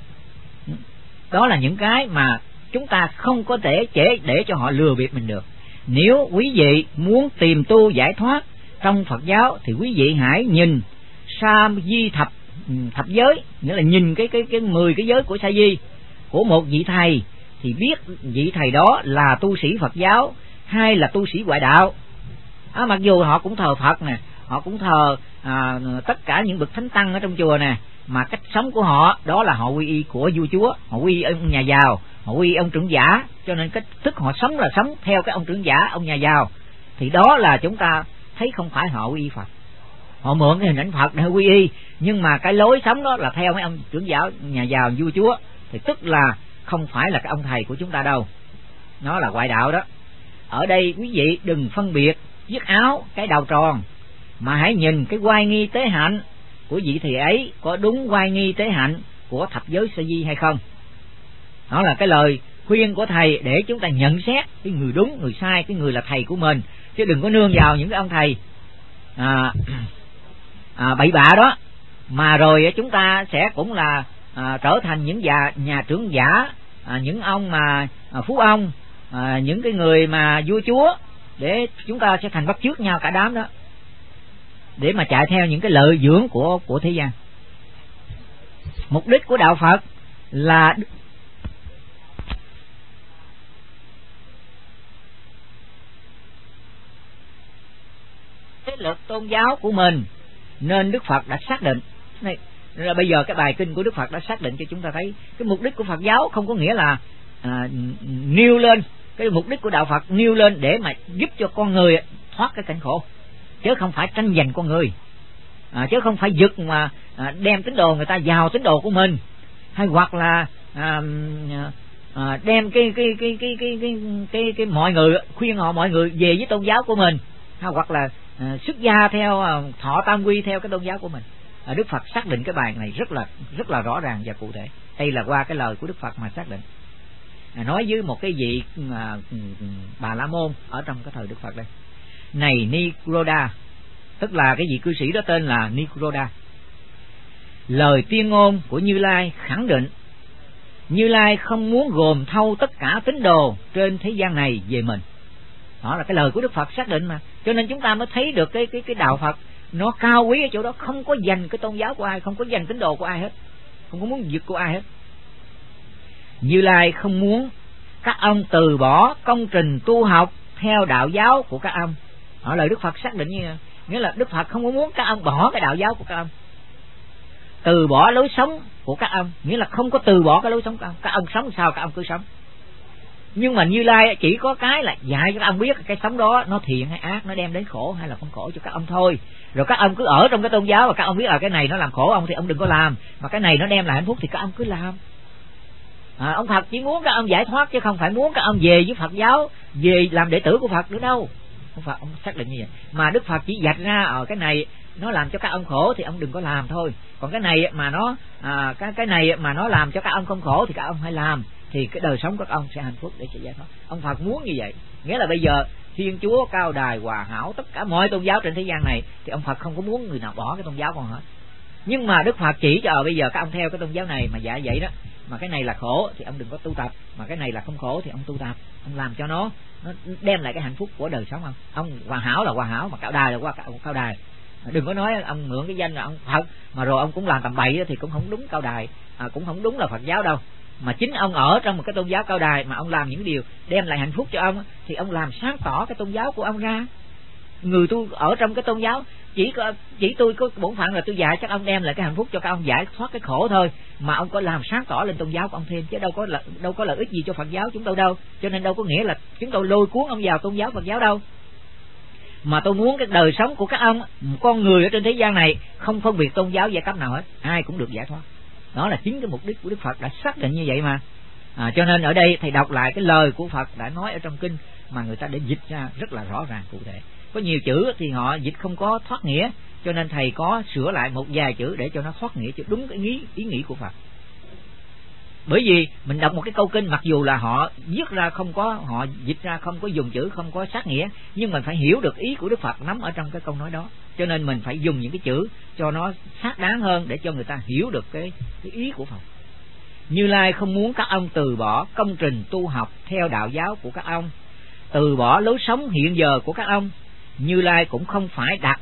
Đó là những cái mà chúng ta không có thể để cho họ lừa bịp mình được. Nếu quý vị muốn tìm tu giải thoát trong Phật giáo thì quý vị hãy nhìn Sa Di thập giới, nghĩa là nhìn cái 10 cái giới của Sa Di của một vị thầy thì biết vị thầy đó là tu sĩ Phật giáo hay là tu sĩ ngoại đạo. Mặc dù họ cũng thờ Phật nè, họ cũng thờ tất cả những bậc thánh tăng ở trong chùa nè, mà cách sống của họ đó là họ quy y của vua chúa, họ quy y ông nhà giàu, họ quy y ông trưởng giả. Cho nên cách thức họ sống là sống theo cái ông trưởng giả, ông nhà giàu. Thì đó là chúng ta thấy không phải họ quy y Phật. Họ mượn cái hình ảnh Phật để quy y, nhưng mà cái lối sống đó là theo mấy ông trưởng giả, nhà giàu, vua chúa, thì tức là không phải là cái ông thầy của chúng ta đâu, nó là ngoại đạo đó. Ở đây quý vị đừng phân biệt chiếc áo cái đầu tròn, mà hãy nhìn cái oai nghi tế hạnh của vị thầy ấy có đúng oai nghi tế hạnh của thập giới Sa Di hay không. Đó là cái lời khuyên của thầy để chúng ta nhận xét cái người đúng người sai, cái người là thầy của mình, chứ đừng có nương vào những cái ông thầy bậy bạ đó mà rồi chúng ta sẽ cũng là trở thành những nhà trưởng giả, những ông mà phú ông, những cái người mà vua chúa, để chúng ta sẽ thành bắt chước nhau cả đám đó để mà chạy theo những cái lợi dưỡng của thế gian. Mục đích của đạo Phật là thế lực tôn giáo của mình, nên Đức Phật đã xác định này. Là bây giờ cái bài kinh của Đức Phật đã xác định cho chúng ta thấy cái mục đích của Phật giáo không có nghĩa là nêu lên, cái mục đích của đạo Phật nêu lên để mà giúp cho con người thoát cái cảnh khổ, chứ không phải tranh giành con người, chứ không phải giật mà đem tín đồ người ta vào tín đồ của mình, hay hoặc là đem cái mọi người, khuyên họ mọi người về với tôn giáo của mình, hay hoặc là xuất gia theo thọ tam quy theo cái tôn giáo của mình. Đức Phật xác định cái bài này rất là rõ ràng và cụ thể. Đây là qua cái lời của Đức Phật mà xác định. Nói với một cái vị Bà La Môn ở trong cái thời Đức Phật đây: này Nikroda, tức là cái vị cư sĩ đó tên là Nikroda, lời tuyên ngôn của Như Lai khẳng định Như Lai không muốn gồm thâu tất cả tín đồ trên thế gian này về mình. Đó là cái lời của Đức Phật xác định mà. Cho nên chúng ta mới thấy được cái đạo Phật nó cao quý ở chỗ đó, không có giành cái tôn giáo của ai, không có giành tín đồ của ai hết, không có muốn giật của ai hết. Như Lai không muốn các ông từ bỏ công trình tu học theo đạo giáo của các ông. Đó, lời Đức Phật xác định như nghĩa là Đức Phật không có muốn các ông bỏ cái đạo giáo của các ông, từ bỏ lối sống của các ông, nghĩa là không có từ bỏ cái lối sống của các ông sống sao các ông cứ sống. Nhưng mà Như Lai chỉ có cái là dạy cho các ông biết cái sống đó nó thiện hay ác, nó đem đến khổ hay là không khổ cho các ông thôi. Rồi các ông cứ ở trong cái tôn giáo và các ông biết cái này nó làm khổ ông thì ông đừng có làm, mà cái này nó đem lại hạnh phúc thì các ông cứ làm. Ông Phật chỉ muốn các ông giải thoát chứ không phải muốn các ông về với Phật giáo, về làm đệ tử của Phật nữa đâu. Ông Phật ông xác định như vậy. Mà Đức Phật chỉ dạch ra ở cái này nó làm cho các ông khổ thì ông đừng có làm thôi. Còn cái này mà nó cái này mà nó làm cho các ông không khổ thì các ông hãy làm, thì cái đời sống của các ông sẽ hạnh phúc để sẽ giải thoát. Ông Phật muốn như vậy. Nghĩa là bây giờ Thiên Chúa, Cao Đài, Hòa Hảo, tất cả mọi tôn giáo trên thế gian này thì ông Phật không có muốn người nào bỏ cái tôn giáo còn hết. Nhưng mà Đức Phật chỉ cho bây giờ các ông theo cái tôn giáo này mà dạ vậy đó, mà cái này là khổ thì ông đừng có tu tập, mà cái này là không khổ thì ông tu tập, ông làm cho nó đem lại cái hạnh phúc của đời sống. Ông Hòa Hảo là Hòa Hảo, mà Cao Đài là Cao Đài. Đừng có nói ông mượn cái danh là ông Phật mà rồi ông cũng làm tầm bậy thì cũng không đúng Cao Đài, cũng không đúng là Phật giáo đâu. Mà chính ông ở trong một cái tôn giáo Cao Đài mà ông làm những điều đem lại hạnh phúc cho ông thì ông làm sáng tỏ cái tôn giáo của ông ra. Người tu ở trong cái tôn giáo chỉ tôi có bổn phận là tôi dạy chắc ông đem lại cái hạnh phúc cho các ông, giải thoát cái khổ thôi, mà ông có làm sáng tỏ lên tôn giáo của ông thêm, chứ đâu có lợi ích gì cho Phật giáo chúng tôi đâu. Cho nên đâu có nghĩa là chúng tôi lôi cuốn ông vào tôn giáo Phật giáo đâu, mà tôi muốn cái đời sống của các ông, con người ở trên thế gian này không phân biệt tôn giáo giai cấp nào hết, ai cũng được giải thoát. Đó là chính cái mục đích của Đức Phật đã xác định như vậy mà. Cho nên ở đây thầy đọc lại cái lời của Phật đã nói ở trong kinh mà người ta để dịch ra rất là rõ ràng cụ thể. Có nhiều chữ thì họ dịch không có thoát nghĩa, cho nên thầy có sửa lại một vài chữ để cho nó thoát nghĩa, cho đúng cái ý nghĩ của Phật. Bởi vì mình đọc một cái câu kinh, mặc dù là họ viết ra không có, họ dịch ra không có dùng chữ, không có sát nghĩa, nhưng mình phải hiểu được ý của Đức Phật nắm ở trong cái câu nói đó. Cho nên mình phải dùng những cái chữ cho nó xác đáng hơn để cho người ta hiểu được cái ý của Phật. Như Lai không muốn các ông từ bỏ công trình tu học theo đạo giáo của các ông, từ bỏ lối sống hiện giờ của các ông. Như Lai cũng không phải đặt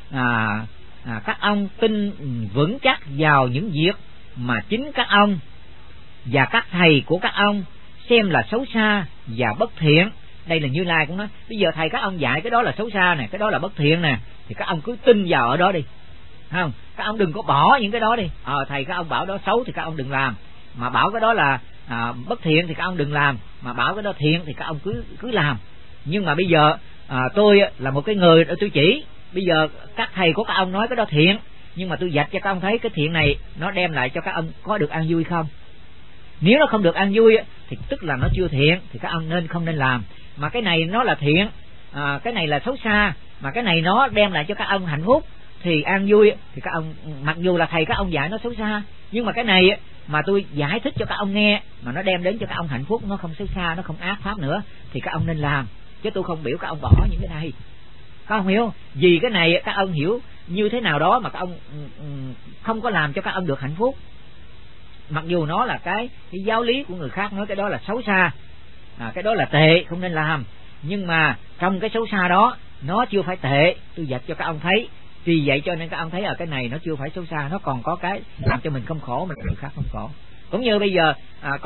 các ông tin vững chắc vào những việc mà chính các ông và các thầy của các ông xem là xấu xa và bất thiện. Đây là Như Lai cũng nói bây giờ thầy các ông dạy cái đó là xấu xa nè, cái đó là bất thiện nè, thì các ông cứ tin vào ở đó đi, không? Các ông đừng có bỏ những cái đó đi. Thầy các ông bảo đó xấu thì các ông đừng làm, mà bảo cái đó là bất thiện thì các ông đừng làm, mà bảo cái đó thiện thì các ông cứ làm. Nhưng mà bây giờ tôi là một cái người tôi chỉ, bây giờ các thầy của các ông nói cái đó thiện, nhưng mà tôi dạch cho các ông thấy cái thiện này nó đem lại cho các ông có được an vui không? Nếu nó không được an vui thì tức là nó chưa thiện, thì các ông không nên làm. Mà cái này nó là thiện, cái này là xấu xa, mà cái này nó đem lại cho các ông hạnh phúc thì an vui, thì các ông mặc dù là thầy các ông dạy nó xấu xa, nhưng mà cái này mà tôi giải thích cho các ông nghe mà nó đem đến cho các ông hạnh phúc, nó không xấu xa, nó không ác pháp nữa, thì các ông nên làm, chứ tôi không biểu các ông bỏ những cái này. Các ông hiểu? Vì cái này các ông hiểu như thế nào đó mà các ông không có làm cho các ông được hạnh phúc, mặc dù nó là cái giáo lý của người khác nói cái đó là xấu xa, cái đó là tệ không nên làm, nhưng mà trong cái xấu xa đó nó chưa phải tệ, tôi dạy cho các ông thấy. Vì vậy cho nên các ông thấy ở cái này nó chưa phải xấu xa, nó còn có cái làm cho mình không khổ mà người khác không khổ. Cũng như bây giờ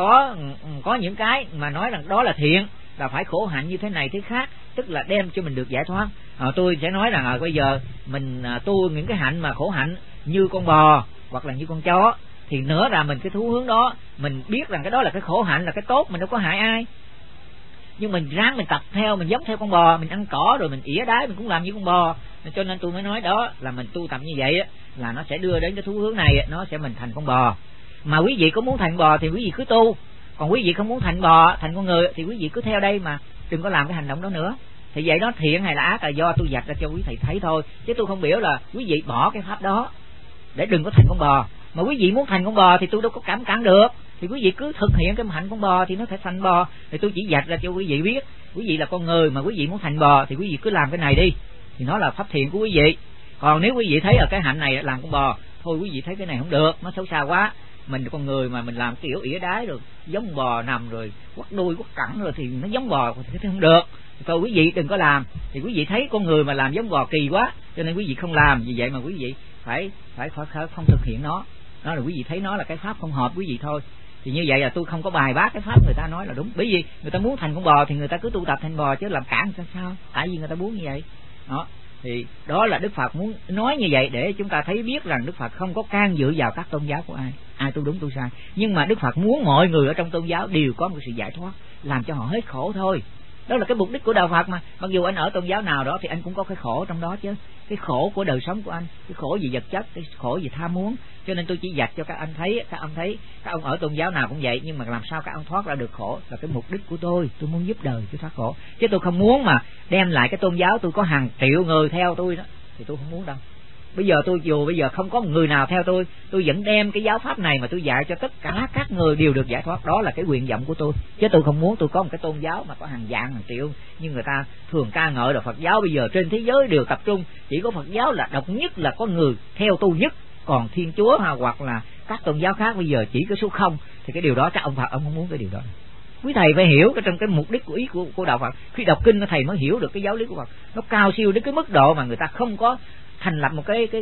có những cái mà nói rằng đó là thiện, là phải khổ hạnh như thế này thế khác, tức là đem cho mình được giải thoát. Tôi sẽ nói rằng bây giờ mình tu những cái hạnh mà khổ hạnh như con bò hoặc là như con chó, thì nữa là mình cái thú hướng đó, mình biết rằng cái đó là cái khổ hạnh, là cái tốt, mình đâu có hại ai, nhưng mình ráng mình tập theo, mình giống theo con bò, mình ăn cỏ rồi mình ỉa đái, mình cũng làm như con bò. Cho nên tôi mới nói đó là mình tu tập như vậy á, là nó sẽ đưa đến cái thú hướng này, nó sẽ mình thành con bò. Mà quý vị có muốn thành bò thì quý vị cứ tu, còn quý vị không muốn thành bò, thành con người thì quý vị cứ theo đây mà đừng có làm cái hành động đó nữa. Thì vậy đó, thiện hay là ác là do tôi dạch ra cho quý thầy thấy thôi, chứ tôi không biểu là quý vị bỏ cái pháp đó để đừng có thành con bò. Mà quý vị muốn thành con bò thì tôi đâu có cản được, thì quý vị cứ thực hiện cái hạnh con bò thì nó sẽ thành bò. Thì tôi chỉ dạch ra cho quý vị biết, quý vị là con người mà quý vị muốn thành bò thì quý vị cứ làm cái này đi, thì nó là pháp thiện của quý vị. Còn nếu quý vị thấy ở cái hạnh này làm con bò, thôi quý vị thấy cái này không được, nó xấu xa quá, mình là con người mà mình làm kiểu ỉa đái rồi giống bò nằm rồi quắt đuôi quắt cẳng rồi thì nó giống bò thì không được. Thôi quý vị đừng có làm. Thì quý vị thấy con người mà làm giống bò kỳ quá, cho nên quý vị không làm. Vì vậy mà quý vị phải không thực hiện nó. Đó là quý vị thấy nó là cái pháp không hợp quý vị thôi. Thì như vậy là tôi không có bài bác cái pháp người ta nói là đúng. Bởi vì người ta muốn thành con bò thì người ta cứ tu tập thành bò, chứ làm cản sao? Tại vì người ta muốn như vậy. Đó. Thì đó là Đức Phật muốn nói như vậy để chúng ta thấy biết rằng Đức Phật không có can dự vào các tôn giáo của ai tu đúng tu sai. Nhưng mà Đức Phật muốn mọi người ở trong tôn giáo đều có một sự giải thoát, làm cho họ hết khổ thôi. Đó là cái mục đích của đạo Phật mà. Mặc dù anh ở tôn giáo nào đó thì anh cũng có cái khổ trong đó chứ. Cái khổ của đời sống của anh, cái khổ về vật chất, cái khổ về tham muốn. Cho nên tôi chỉ dạch cho các anh thấy, các ông ở tôn giáo nào cũng vậy, nhưng mà làm sao các ông thoát ra được khổ là cái mục đích của tôi muốn giúp đời chứ thoát khổ. Chứ tôi không muốn mà đem lại cái tôn giáo tôi có hàng triệu người theo tôi đó, thì tôi không muốn đâu. Bây giờ dù bây giờ không có một người nào theo tôi vẫn đem cái giáo pháp này mà tôi dạy cho tất cả các người đều được giải thoát. Đó là cái nguyện vọng của tôi, chứ tôi không muốn tôi có một cái tôn giáo mà có hàng vạn hàng triệu như người ta thường ca ngợi là Phật giáo bây giờ trên thế giới đều tập trung, chỉ có Phật giáo là độc nhất, là có người theo tu nhất, còn Thiên Chúa hoặc là các tôn giáo khác bây giờ chỉ có số 0. Thì cái điều đó chắc ông Phật ông không muốn cái điều đó. Quý thầy phải hiểu trong cái mục đích của ý của đạo Phật. Khi đọc kinh thầy mới hiểu được cái giáo lý của Phật, nó cao siêu đến cái mức độ mà người ta không có thành lập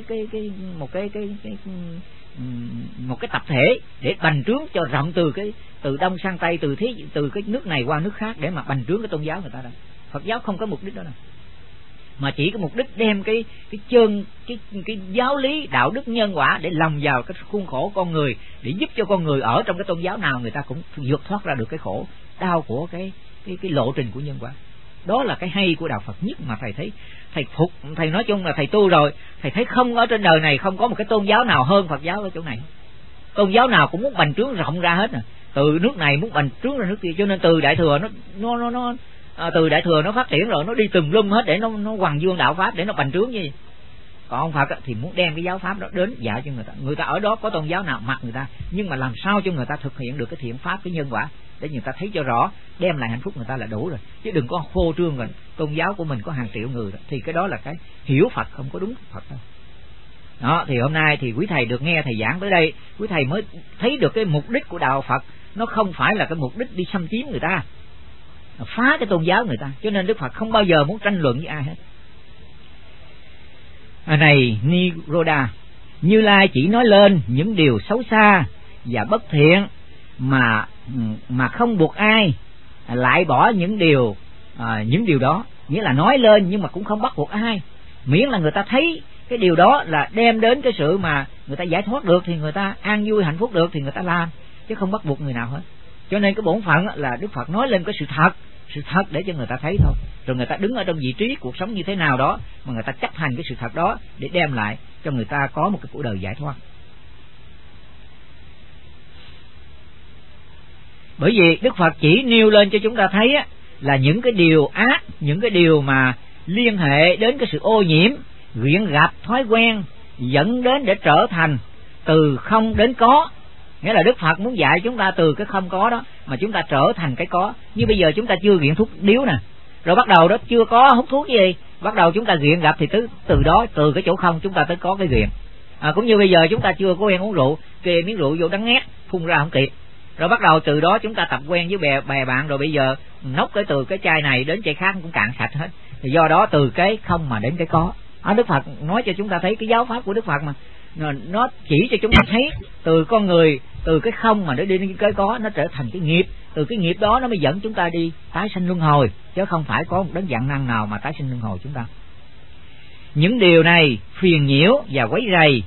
một cái tập thể để bành trướng cho rộng từ đông sang tây, từ cái nước này qua nước khác để mà bành trướng cái tôn giáo người ta đâu. Phật giáo không có mục đích đó đâu, mà chỉ có mục đích đem cái giáo lý đạo đức nhân quả để lồng vào cái khuôn khổ con người, để giúp cho con người ở trong cái tôn giáo nào người ta cũng vượt thoát ra được cái khổ đau của cái lộ trình của nhân quả. Đó là cái hay của đạo Phật nhất mà thầy thấy. Thầy nói chung là thầy tu rồi, thầy thấy không ở trên đời này không có một cái tôn giáo nào hơn Phật giáo ở chỗ này. Tôn giáo nào cũng muốn bành trướng rộng ra hết nè, từ nước này muốn bành trướng ra nước kia, cho nên từ Đại Thừa từ Đại Thừa nó phát triển rồi, nó đi tùm lum hết để nó hoằng dương đạo pháp để nó bành trướng gì. Còn ông Phật thì muốn đem cái giáo pháp đó đến dạy cho người ta ở đó có tôn giáo nào mặc người ta, nhưng mà làm sao cho người ta thực hiện được cái thiện pháp, cái nhân quả để người ta thấy cho rõ, đem lại hạnh phúc người ta là đủ rồi, chứ đừng có phô trương rồi tôn giáo của mình có hàng triệu người đó. Thì cái đó là cái hiểu Phật không có đúng Phật đâu. Đó, thì hôm nay thì quý thầy được nghe thầy giảng tới đây, quý thầy mới thấy được cái mục đích của đạo Phật nó không phải là cái mục đích đi xâm chiếm người ta, phá cái tôn giáo người ta. Cho nên Đức Phật không bao giờ muốn tranh luận với ai hết. Này Niroda, Như Lai chỉ nói lên những điều xấu xa và bất thiện mà không buộc ai lại bỏ những điều đó, nghĩa là nói lên nhưng mà cũng không bắt buộc ai, miễn là người ta thấy cái điều đó là đem đến cái sự mà người ta giải thoát được thì người ta an vui hạnh phúc được thì người ta làm, chứ không bắt buộc người nào hết. Cho nên cái bổn phận là Đức Phật nói lên cái sự thật để cho người ta thấy thôi, rồi người ta đứng ở trong vị trí cuộc sống như thế nào đó mà người ta chấp hành cái sự thật đó để đem lại cho người ta có một cái cuộc đời giải thoát. Bởi vì Đức Phật chỉ nêu lên cho chúng ta thấy là những cái điều ác, những cái điều mà liên hệ đến cái sự ô nhiễm, luyện gặp thói quen dẫn đến để trở thành từ không đến có. Nghĩa là Đức Phật muốn dạy chúng ta từ cái không có đó mà chúng ta trở thành cái có. Như bây giờ chúng ta chưa nghiện thuốc điếu nè, rồi bắt đầu đó chưa có hút thuốc gì, bắt đầu chúng ta nghiện gặp thì từ đó, từ cái chỗ không chúng ta tới có cái nghiện. Cũng như bây giờ chúng ta chưa có quen uống rượu, kê miếng rượu vô đắng ngát, phun ra không kịp, rồi bắt đầu từ đó chúng ta tập quen với bè bạn, rồi bây giờ nốc từ cái chai này đến chai khác cũng cạn sạch hết. Thì do đó từ cái không mà đến cái có. Đức Phật nói cho chúng ta thấy cái giáo pháp của Đức Phật mà nó chỉ cho chúng ta thấy từ con người từ cái không mà nó đi đến cái có, nó trở thành cái nghiệp, từ cái nghiệp đó nó mới dẫn chúng ta đi tái sanh luân hồi, chứ không phải có một đấng vạn năng nào mà tái sanh luân hồi chúng ta. Những điều này phiền nhiễu và quấy rầy,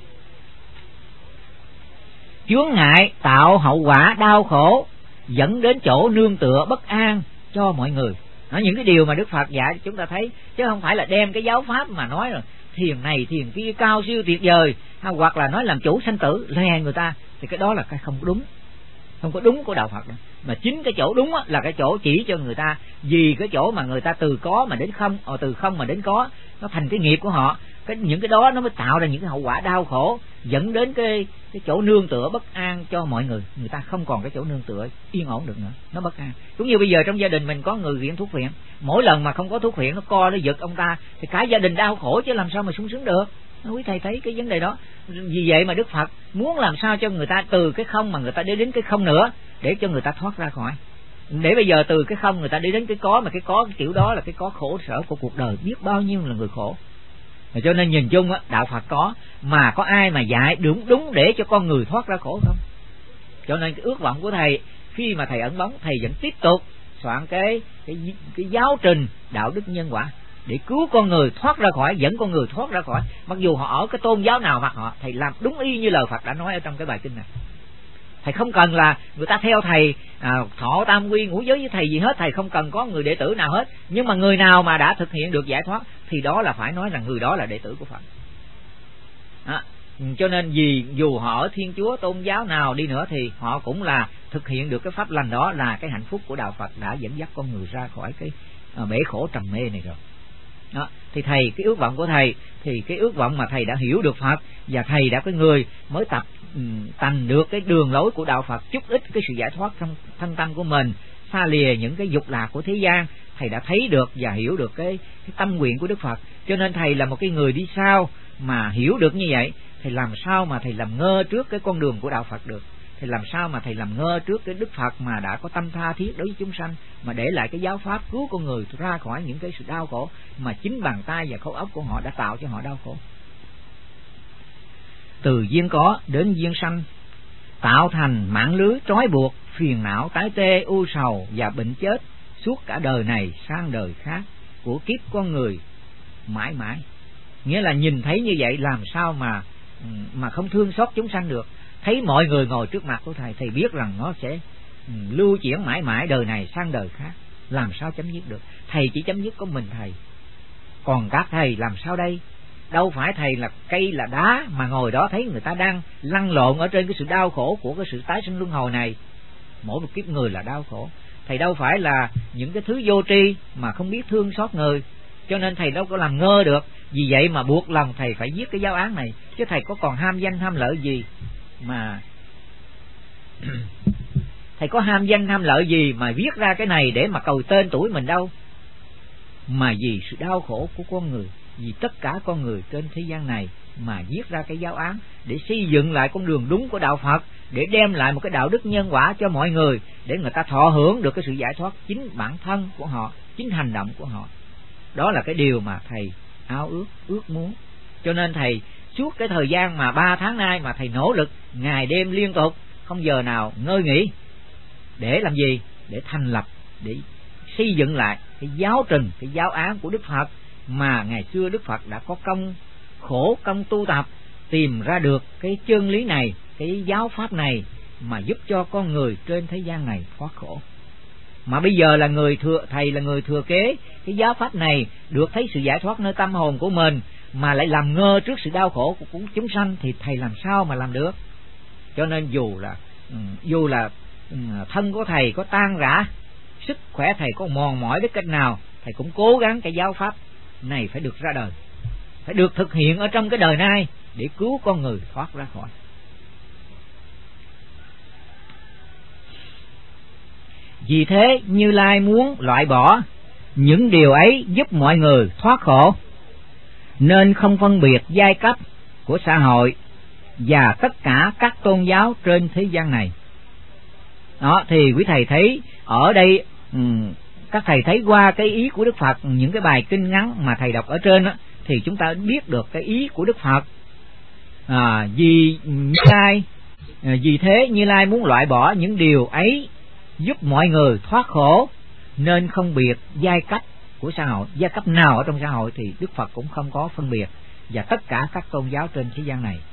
chướng ngại, tạo hậu quả đau khổ, dẫn đến chỗ nương tựa bất an cho mọi người. Đó, những cái điều mà Đức Phật dạy chúng ta thấy, chứ không phải là đem cái giáo pháp mà nói là thiền này thiền kia cao siêu tuyệt vời, hoặc là nói làm chủ sanh tử lè người ta, thì cái đó là cái không đúng, không có đúng của đạo Phật đâu. Mà chính cái chỗ đúng là cái chỗ chỉ cho người ta, vì cái chỗ mà người ta từ có mà đến không, từ không mà đến có, nó thành cái nghiệp của họ, những cái đó nó mới tạo ra những cái hậu quả đau khổ, dẫn đến cái chỗ nương tựa bất an cho mọi người. Người ta không còn cái chỗ nương tựa yên ổn được nữa, nó bất an. Cũng như bây giờ trong gia đình mình có người nghiện thuốc phiện, mỗi lần mà không có thuốc phiện nó co nó giật ông ta thì cả gia đình đau khổ, chứ làm sao mà sung sướng được. Quý thầy thấy cái vấn đề đó. Vì vậy mà Đức Phật muốn làm sao cho người ta từ cái không mà người ta đến cái không nữa, để cho người ta thoát ra khỏi. Để bây giờ từ cái không người ta đi đến cái có, mà cái có cái kiểu đó là cái có khổ sở của cuộc đời, biết bao nhiêu là người khổ. Cho nên nhìn chung đạo Phật có, mà có ai mà dạy đúng để cho con người thoát ra khổ không? Cho nên cái ước vọng của thầy khi mà thầy ẩn bóng, thầy vẫn tiếp tục soạn cái giáo trình đạo đức nhân quả để cứu con người thoát ra khỏi, dẫn con người thoát ra khỏi. Mặc dù họ ở cái tôn giáo nào mà họ, thầy làm đúng y như lời Phật đã nói ở trong cái bài kinh này. Thầy không cần là người ta theo thầy thọ tam quy ngũ giới với thầy gì hết, thầy không cần có người đệ tử nào hết. Nhưng mà người nào mà đã thực hiện được giải thoát thì đó là phải nói rằng người đó là đệ tử của Phật. Cho nên dù họ ở Thiên Chúa tôn giáo nào đi nữa thì họ cũng là thực hiện được cái pháp lành, đó là cái hạnh phúc của đạo Phật đã dẫn dắt con người ra khỏi cái bể khổ trầm mê này rồi. Đó, thì thầy, cái ước vọng của thầy thì cái ước vọng mà thầy đã hiểu được Phật, và thầy đã có người mới tành được cái đường lối của đạo Phật, chút ít cái sự giải thoát trong thân tâm của mình, xa lìa những cái dục lạc của thế gian. Thầy đã thấy được và hiểu được cái tâm nguyện của Đức Phật. Cho nên thầy là một cái người đi sau mà hiểu được như vậy, thầy làm sao mà thầy làm ngơ trước cái con đường của đạo Phật được. Thì làm sao mà thầy làm ngơ trước cái Đức Phật mà đã có tâm tha thiết đối với chúng sanh, mà để lại cái giáo pháp cứu con người ra khỏi những cái sự đau khổ mà chính bàn tay và khẩu óc của họ đã tạo cho họ đau khổ. Từ duyên có đến duyên sanh, tạo thành mạng lưới trói buộc, phiền não tái tê, u sầu và bệnh chết suốt cả đời này sang đời khác của kiếp con người mãi mãi. Nghĩa là nhìn thấy như vậy làm sao mà không thương xót chúng sanh được. Thấy mọi người ngồi trước mặt của thầy, thầy biết rằng nó sẽ lưu chuyển mãi mãi, đời này sang đời khác, làm sao chấm dứt được. Thầy chỉ chấm dứt có mình thầy, còn các thầy làm sao đây? Đâu phải thầy là cây là đá mà ngồi đó thấy người ta đang lăn lộn ở trên cái sự đau khổ của cái sự tái sinh luân hồi này. Mỗi một kiếp người là đau khổ. Thầy đâu phải là những cái thứ vô tri mà không biết thương xót người, cho nên thầy đâu có làm ngơ được. Vì vậy mà buộc lòng thầy phải viết cái giáo án này, chứ thầy có còn ham danh ham lợi gì mà thầy có ham danh ham lợi gì mà viết ra cái này để mà cầu tên tuổi mình đâu. Mà vì sự đau khổ của con người, vì tất cả con người trên thế gian này mà viết ra cái giáo án để xây dựng lại con đường đúng của đạo Phật, để đem lại một cái đạo đức nhân quả cho mọi người, để người ta thọ hưởng được cái sự giải thoát chính bản thân của họ, chính hành động của họ. Đó là cái điều mà thầy ao ước muốn. Cho nên thầy suốt cái thời gian mà 3 tháng nay mà thầy nỗ lực ngày đêm liên tục, không giờ nào ngơi nghỉ, để làm gì? Để thành lập, để xây dựng lại cái giáo trình, cái giáo án của Đức Phật mà ngày xưa Đức Phật đã có công khổ công tu tập, tìm ra được cái chân lý này, cái giáo pháp này mà giúp cho con người trên thế gian này thoát khổ. Mà bây giờ là thầy là người thừa kế cái giáo pháp này, được thấy sự giải thoát nơi tâm hồn của mình mà lại làm ngơ trước sự đau khổ của chúng sanh thì thầy làm sao mà làm được. Cho nên dù là thân của thầy có tan rã, sức khỏe thầy có mòn mỏi đến cách nào, thầy cũng cố gắng cái giáo pháp này phải được ra đời, phải được thực hiện ở trong cái đời này để cứu con người thoát ra khỏi. Vì thế Như Lai muốn loại bỏ những điều ấy giúp mọi người thoát khổ, nên không phân biệt giai cấp của xã hội và tất cả các tôn giáo trên thế gian này. Đó, thì quý thầy thấy ở đây, các thầy thấy qua cái ý của Đức Phật, những cái bài kinh ngắn mà thầy đọc ở trên đó, thì chúng ta biết được cái ý của Đức Phật. Vì Như Lai Vì thế Như Lai muốn loại bỏ những điều ấy, giúp mọi người thoát khổ, nên không biệt giai cấp của xã hội. Giai cấp nào ở trong xã hội thì Đức Phật cũng không có phân biệt, và tất cả các tôn giáo trên thế gian này.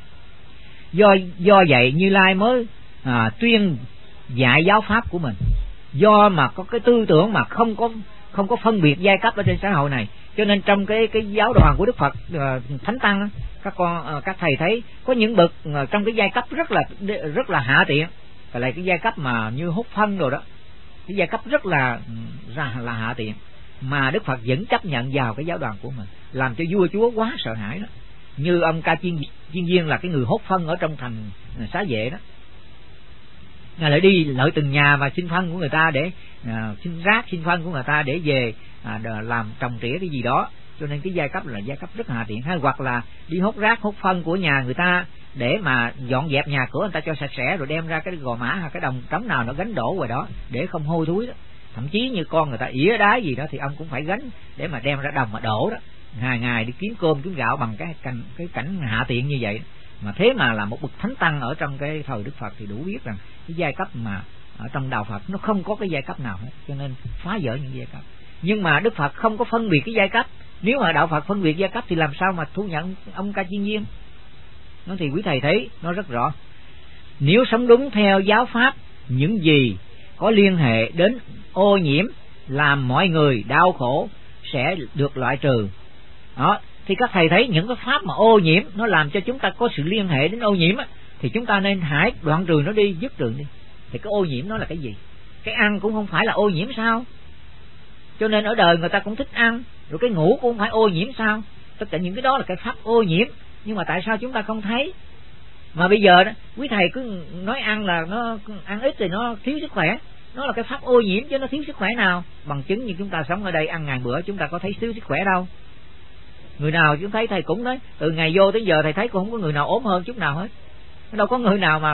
Do vậy Như Lai mới tuyên dạy giáo pháp của mình. Do mà có cái tư tưởng mà không có phân biệt giai cấp ở trên xã hội này, cho nên trong cái giáo đoàn của Đức Phật Thánh Tăng, các thầy thấy có những bậc trong cái giai cấp rất là hạ tiện, phải là cái giai cấp mà như hút phân rồi đó, cái giai cấp rất là hạ tiện, mà Đức Phật vẫn chấp nhận vào cái giáo đoàn của mình, làm cho vua chúa quá sợ hãi đó. Như ông Ca Chiên Viên là cái người hốt phân ở trong thành Xá Vệ đó, Ngài lại đi lợi từng nhà mà xin phân của người ta, để xin rác xin phân của người ta để về làm trồng trĩa cái gì đó. Cho nên cái giai cấp là giai cấp rất hạ tiện. Hay hoặc là đi hốt rác hốt phân của nhà người ta để mà dọn dẹp nhà cửa người ta cho sạch sẽ, rồi đem ra cái gò mã hay cái đồng trống nào nó gánh đổ ngoài đó để không hôi thối đó. Thậm chí như con người ta ỉa đá gì đó thì ông cũng phải gánh để mà đem ra đồng mà đổ đó. Ngày đi kiếm cơm kiếm gạo bằng cái cảnh hạ tiện như vậy. Mà thế mà là một bậc thánh tăng ở trong cái thời Đức Phật thì đủ biết rằng cái giai cấp mà ở trong đạo Phật nó không có cái giai cấp nào hết, cho nên phá vỡ những giai cấp. Nhưng mà Đức Phật không có phân biệt cái giai cấp. Nếu mà đạo Phật phân biệt giai cấp thì làm sao mà thu nhận ông Ca Chiên Viên? Nó thì quý thầy thấy nó rất rõ. Nếu sống đúng theo giáo pháp, những gì có liên hệ đến ô nhiễm làm mọi người đau khổ sẽ được loại trừ. Đó, thì các thầy thấy những cái pháp mà ô nhiễm nó làm cho chúng ta có sự liên hệ đến ô nhiễm á, thì chúng ta nên hãy đoạn trừ nó đi, dứt trừ đi. Thì cái ô nhiễm nó là cái gì? Cái ăn cũng không phải là ô nhiễm sao? Cho nên ở đời người ta cũng thích ăn, rồi cái ngủ cũng không phải ô nhiễm sao? Tất cả những cái đó là cái pháp ô nhiễm, nhưng mà tại sao chúng ta không thấy? Mà bây giờ đó, quý thầy cứ nói ăn là nó ăn ít thì nó thiếu sức khỏe, nó là cái pháp ô nhiễm chứ nó thiếu sức khỏe nào? Bằng chứng như chúng ta sống ở đây ăn ngàn bữa, chúng ta có thấy thiếu sức khỏe đâu. Người nào chúng thấy thầy cũng nói từ ngày vô tới giờ thầy thấy cũng không có người nào ốm hơn chút nào hết. Đâu có người nào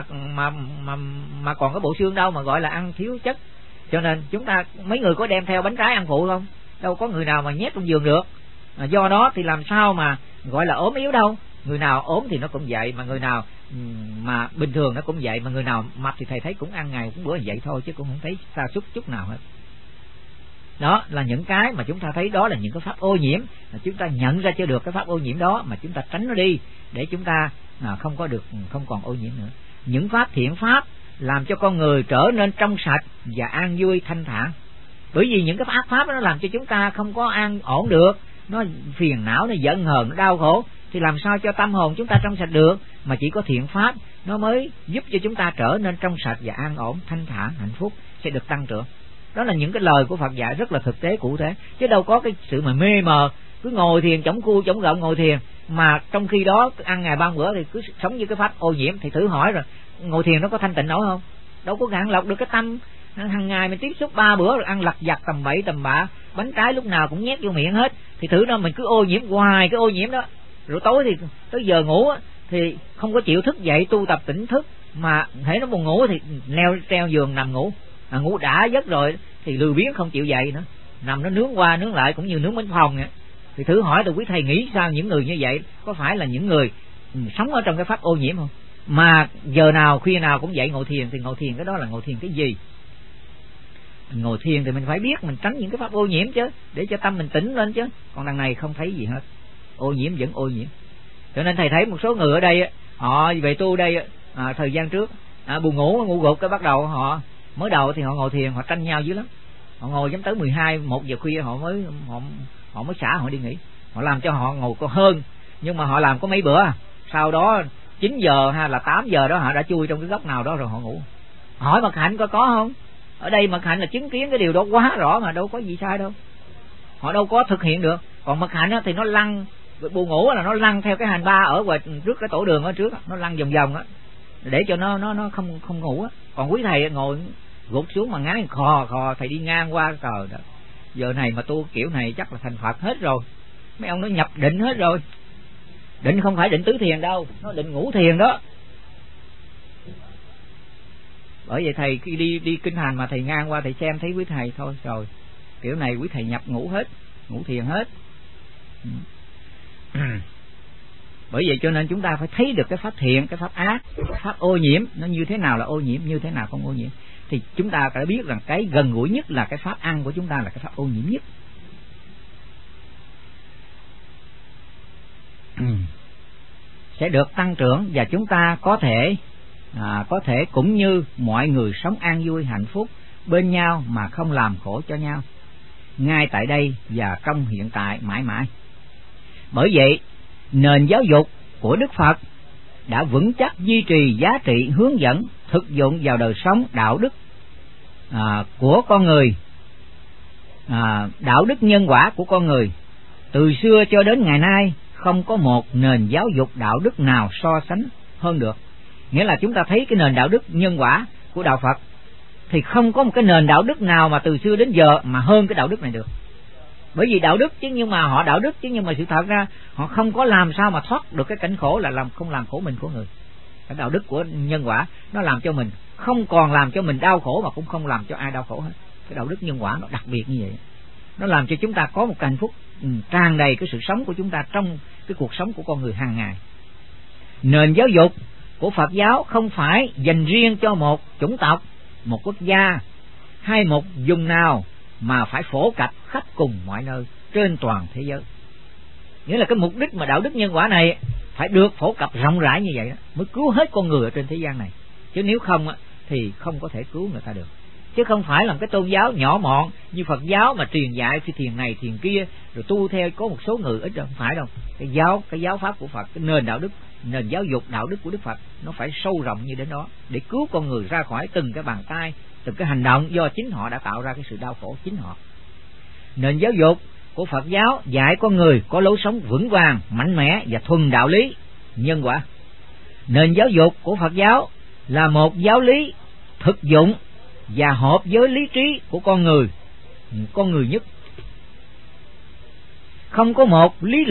mà còn cái bộ xương đâu mà gọi là ăn thiếu chất. Cho nên chúng ta mấy người có đem theo bánh trái ăn phụ không? Đâu có người nào mà nhét trong giường được. Do đó thì làm sao mà gọi là ốm yếu đâu. Người nào ốm thì nó cũng vậy, mà người nào mà bình thường nó cũng vậy, mà người nào mập thì thầy thấy cũng ăn ngày cũng bữa vậy thôi, chứ cũng không thấy sa sút chút nào hết. Đó là những cái mà chúng ta thấy, đó là những cái pháp ô nhiễm, là chúng ta nhận ra cho được cái pháp ô nhiễm đó mà chúng ta tránh nó đi, để chúng ta không còn ô nhiễm nữa. Những pháp thiện pháp làm cho con người trở nên trong sạch và an vui thanh thản. Bởi vì những cái ác pháp nó làm cho chúng ta không có an ổn được, nó phiền não, nó giận hờn, nó đau khổ, thì làm sao cho tâm hồn chúng ta trong sạch được? Mà chỉ có thiện pháp nó mới giúp cho chúng ta trở nên trong sạch và an ổn, thanh thản, hạnh phúc sẽ được tăng trưởng. Đó là những cái lời của Phật dạy rất là thực tế, cụ thể, chứ đâu có cái sự mà mê mờ cứ ngồi thiền chống cu chống gợn ngồi thiền, mà trong khi đó ăn ngày 3 bữa thì cứ sống như cái pháp ô nhiễm. Thì thử hỏi rồi, ngồi thiền nó có thanh tịnh nổi không? Đâu có gạn lọc được cái tâm. Hàng ngày mình tiếp xúc 3 bữa rồi ăn lặt vặt tầm bậy tầm bạ, bánh trái lúc nào cũng nhét vô miệng hết, thì thử đó mình cứ ô nhiễm hoài cái ô nhiễm đó. Rồi tối thì tới giờ ngủ thì không có chịu thức dậy tu tập tỉnh thức, mà hễ nó buồn ngủ thì leo treo giường nằm ngủ, ngủ đã giấc rồi thì lười biếng không chịu dậy nữa, nằm nó nướng qua nướng lại cũng như nướng bánh phòng vậy. Thì thử hỏi tụi quý thầy nghĩ sao những người như vậy có phải là những người sống ở trong cái pháp ô nhiễm không? Mà giờ nào khuya nào cũng dậy ngồi thiền, thì ngồi thiền cái đó là ngồi thiền cái gì? Ngồi thiền thì mình phải biết mình tránh những cái pháp ô nhiễm chứ, để cho tâm mình tỉnh lên chứ. Còn đằng này không thấy gì hết, ô nhiễm vẫn ô nhiễm. Cho nên thầy thấy một số người ở đây họ về tu đây thời gian trước buồn ngủ ngủ gục, cái bắt đầu họ mới đầu thì họ ngồi thiền, họ tranh nhau dữ lắm. Họ ngồi dám tới 12, 1 giờ khuya họ mới xả họ đi nghỉ. Họ làm cho họ ngồi có hơn, nhưng mà họ làm có mấy bữa, sau đó 9 giờ hay là 8 giờ đó họ đã chui trong cái góc nào đó rồi họ ngủ. Hỏi Mật Hạnh có không? Ở đây Mật Hạnh là chứng kiến cái điều đó quá rõ mà, đâu có gì sai đâu. Họ đâu có thực hiện được. Còn Mật Hạnh thì nó lăn, buồn ngủ là nó lăn theo cái hành ba ở ngoài trước cái tổ đường ở trước, nó lăn vòng vòng á, để cho nó không ngủ á. Còn quý thầy ngồi gục xuống mà ngái khò, thầy đi ngang qua, trời đất, giờ này mà tu kiểu này chắc là thành Phật hết rồi. Mấy ông nó nhập định hết rồi. Định không phải định tứ thiền đâu, nó định ngũ thiền đó. Bởi vậy thầy khi đi kinh hành mà thầy ngang qua thầy xem thấy quý thầy thôi, rồi kiểu này quý thầy nhập ngũ hết, ngũ thiền hết. Bởi vậy cho nên chúng ta phải thấy được cái pháp thiện, cái pháp ác, cái pháp ô nhiễm nó như thế nào là ô nhiễm, như thế nào không ô nhiễm. Thì chúng ta phải biết rằng cái gần gũi nhất là cái pháp ăn của chúng ta là cái pháp ô nhiễm nhất. Sẽ được tăng trưởng và chúng ta có thể cũng như mọi người sống an vui hạnh phúc bên nhau mà không làm khổ cho nhau, ngay tại đây và trong hiện tại mãi mãi. Bởi vậy nền giáo dục của Đức Phật đã vững chắc duy trì giá trị hướng dẫn thực dụng vào đời sống đạo đức của con người, đạo đức nhân quả của con người. Từ xưa cho đến ngày nay không có một nền giáo dục đạo đức nào so sánh hơn được. Nghĩa là chúng ta thấy cái nền đạo đức nhân quả của đạo Phật thì không có một cái nền đạo đức nào mà từ xưa đến giờ mà hơn cái đạo đức này được. Bởi vì đạo đức chứ, nhưng mà họ đạo đức chứ, nhưng mà sự thật ra họ không có làm sao mà thoát được cái cảnh khổ là không làm khổ mình của người. Cái đạo đức của nhân quả nó làm cho mình không còn làm cho mình đau khổ mà cũng không làm cho ai đau khổ hết. Cái đạo đức nhân quả nó đặc biệt như vậy, nó làm cho chúng ta có một hạnh phúc tràn đầy cái sự sống của chúng ta trong cái cuộc sống của con người hàng ngày. Nền giáo dục của Phật giáo không phải dành riêng cho một chủng tộc, một quốc gia hay một vùng nào, mà phải phổ cập khắp cùng mọi nơi trên toàn thế giới. Nghĩa là cái mục đích mà đạo đức nhân quả này phải được phổ cập rộng rãi như vậy đó, mới cứu hết con người ở trên thế gian này. Chứ nếu không thì không có thể cứu người ta được. Chứ không phải là một cái tôn giáo nhỏ mọn như Phật giáo mà truyền dạy phi thiền này thiền kia rồi tu theo có một số người ít đâu, không phải đâu. Cái giáo pháp của Phật, cái nền đạo đức, nền giáo dục đạo đức của Đức Phật nó phải sâu rộng như đến đó để cứu con người ra khỏi từng cái bàn tay, từng cái hành động do chính họ đã tạo ra cái sự đau khổ chính họ. Nền giáo dục của Phật giáo dạy con người có lối sống vững vàng, mạnh mẽ và thuần đạo lý nhân quả. Nền giáo dục của Phật giáo là một giáo lý thực dụng và hợp với lý trí của con người nhất. Không có một lý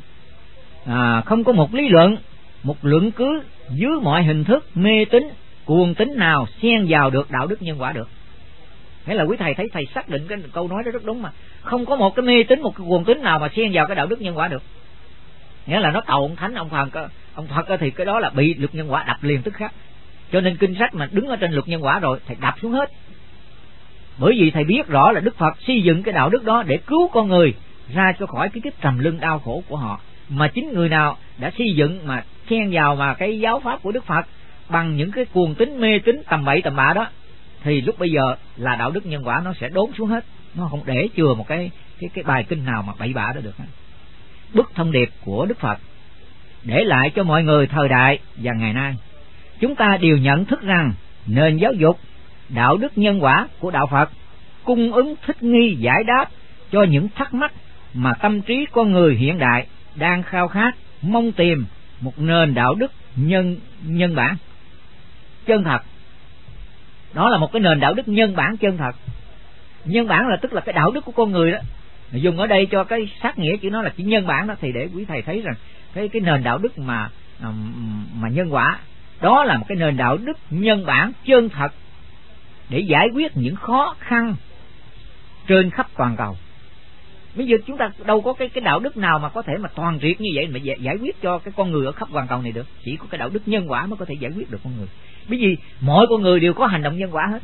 luận, một luận cứ dưới mọi hình thức mê tín, cuồng tín nào xen vào được đạo đức nhân quả được. Nghĩa là quý thầy thấy thầy xác định cái câu nói đó rất đúng mà. Không có một cái mê tín, một cái cuồng tín nào mà xen vào cái đạo đức nhân quả được. Nghĩa là nó cầu ông thánh, ông Phật thì cái đó là bị luật nhân quả đập liền tức khắc. Cho nên kinh sách mà đứng ở trên luật nhân quả rồi thầy đập xuống hết. Bởi vì thầy biết rõ là Đức Phật xây dựng cái đạo đức đó để cứu con người ra cho khỏi cái kiếp trầm luân đau khổ của họ. Mà chính người nào đã xây dựng mà xen vào mà cái giáo pháp của Đức Phật bằng những cái cuồng tín mê tín tầm bậy tầm bạ đó, thì lúc bây giờ là đạo đức nhân quả nó sẽ đốn xuống hết. Nó không để chừa một cái bài kinh nào mà bậy bạ đó được. Bức thông điệp của Đức Phật để lại cho mọi người thời đại và ngày nay, chúng ta đều nhận thức rằng nền giáo dục đạo đức nhân quả của đạo Phật cung ứng thích nghi giải đáp cho những thắc mắc mà tâm trí con người hiện đại đang khao khát mong tìm một nền đạo đức nhân bản chân thật. Đó là một cái nền đạo đức nhân bản chân thật. Nhân bản là tức là cái đạo đức của con người đó. Dùng ở đây cho cái sát nghĩa chữ nó là chữ nhân bản đó, thì để quý thầy thấy rằng cái nền đạo đức mà nhân quả đó là một cái nền đạo đức nhân bản chân thật để giải quyết những khó khăn trên khắp toàn cầu. Bây giờ chúng ta đâu có cái đạo đức nào mà có thể mà toàn triệt như vậy mà giải quyết cho cái con người ở khắp toàn cầu này được. Chỉ có cái đạo đức nhân quả mới có thể giải quyết được con người. Bởi vì mỗi con người đều có hành động nhân quả hết.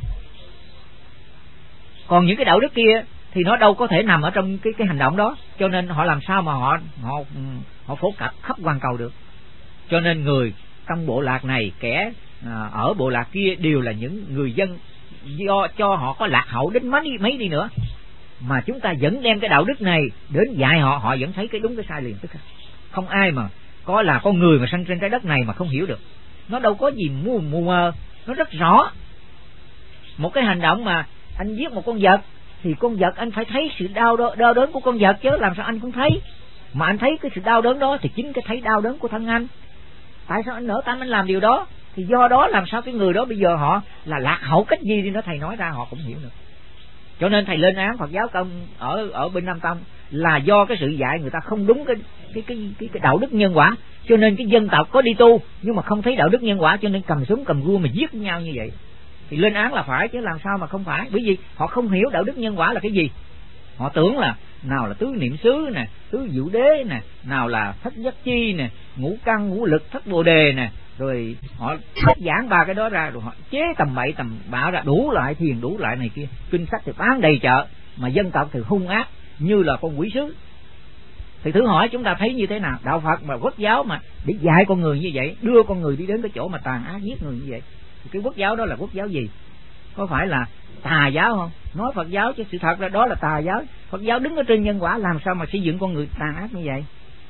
Còn những cái đạo đức kia thì nó đâu có thể nằm ở trong cái hành động đó, cho nên họ làm sao mà họ phổ cập khắp toàn cầu được. Cho nên người trong bộ lạc này, kẻ ở bộ lạc kia đều là những người dân, do cho họ có lạc hậu đến mấy đi nữa mà chúng ta vẫn đem cái đạo đức này đến dạy họ, họ vẫn thấy cái đúng cái sai liền tức. Không ai mà có là con người mà sanh trên trái đất này mà không hiểu được. Nó đâu có gì mù mờ, nó rất rõ. Một cái hành động mà anh giết một con vật thì con vật anh phải thấy sự đau đớn của con vật chứ, làm sao anh cũng thấy. Mà anh thấy cái sự đau đớn đó thì chính cái thấy đau đớn của thân anh. Tại sao anh nỡ tâm anh làm điều đó? Thì do đó làm sao cái người đó bây giờ họ là lạc hậu cách gì đi nữa, thầy nói ra họ cũng hiểu được. Cho nên thầy lên án Phật giáo Công ở bên Nam Tông là do cái sự dạy người ta không đúng cái đạo đức nhân quả. Cho nên cái dân tộc có đi tu nhưng mà không thấy đạo đức nhân quả, cho nên cầm súng cầm gươm mà giết nhau như vậy. Thì lên án là phải chứ làm sao mà không phải, bởi vì họ không hiểu đạo đức nhân quả là cái gì. Họ tưởng là nào là tứ niệm xứ nè, tứ diệu đế nè, nào là thất giác chi nè, ngũ căn ngũ lực thất bồ đề nè, rồi họ giảng ba cái đó ra, rồi họ chế tầm bậy tầm bạ ra, đủ lại thiền đủ lại này kia, kinh sách thì bán đầy chợ, mà dân tộc thì hung ác như là con quỷ sứ. Thì thử hỏi chúng ta thấy như thế nào? Đạo Phật mà quốc giáo mà để dạy con người như vậy, đưa con người đi đến cái chỗ mà tàn ác giết người như vậy, thì cái quốc giáo đó là quốc giáo gì? Có phải là tà giáo không? Nói Phật giáo chứ sự thật là đó là tà giáo. Phật giáo đứng ở trên nhân quả, làm sao mà xây dựng con người tàn ác như vậy?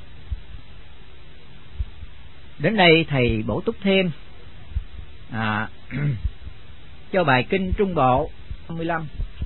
Đến đây thầy bổ túc thêm cho bài kinh Trung Bộ 15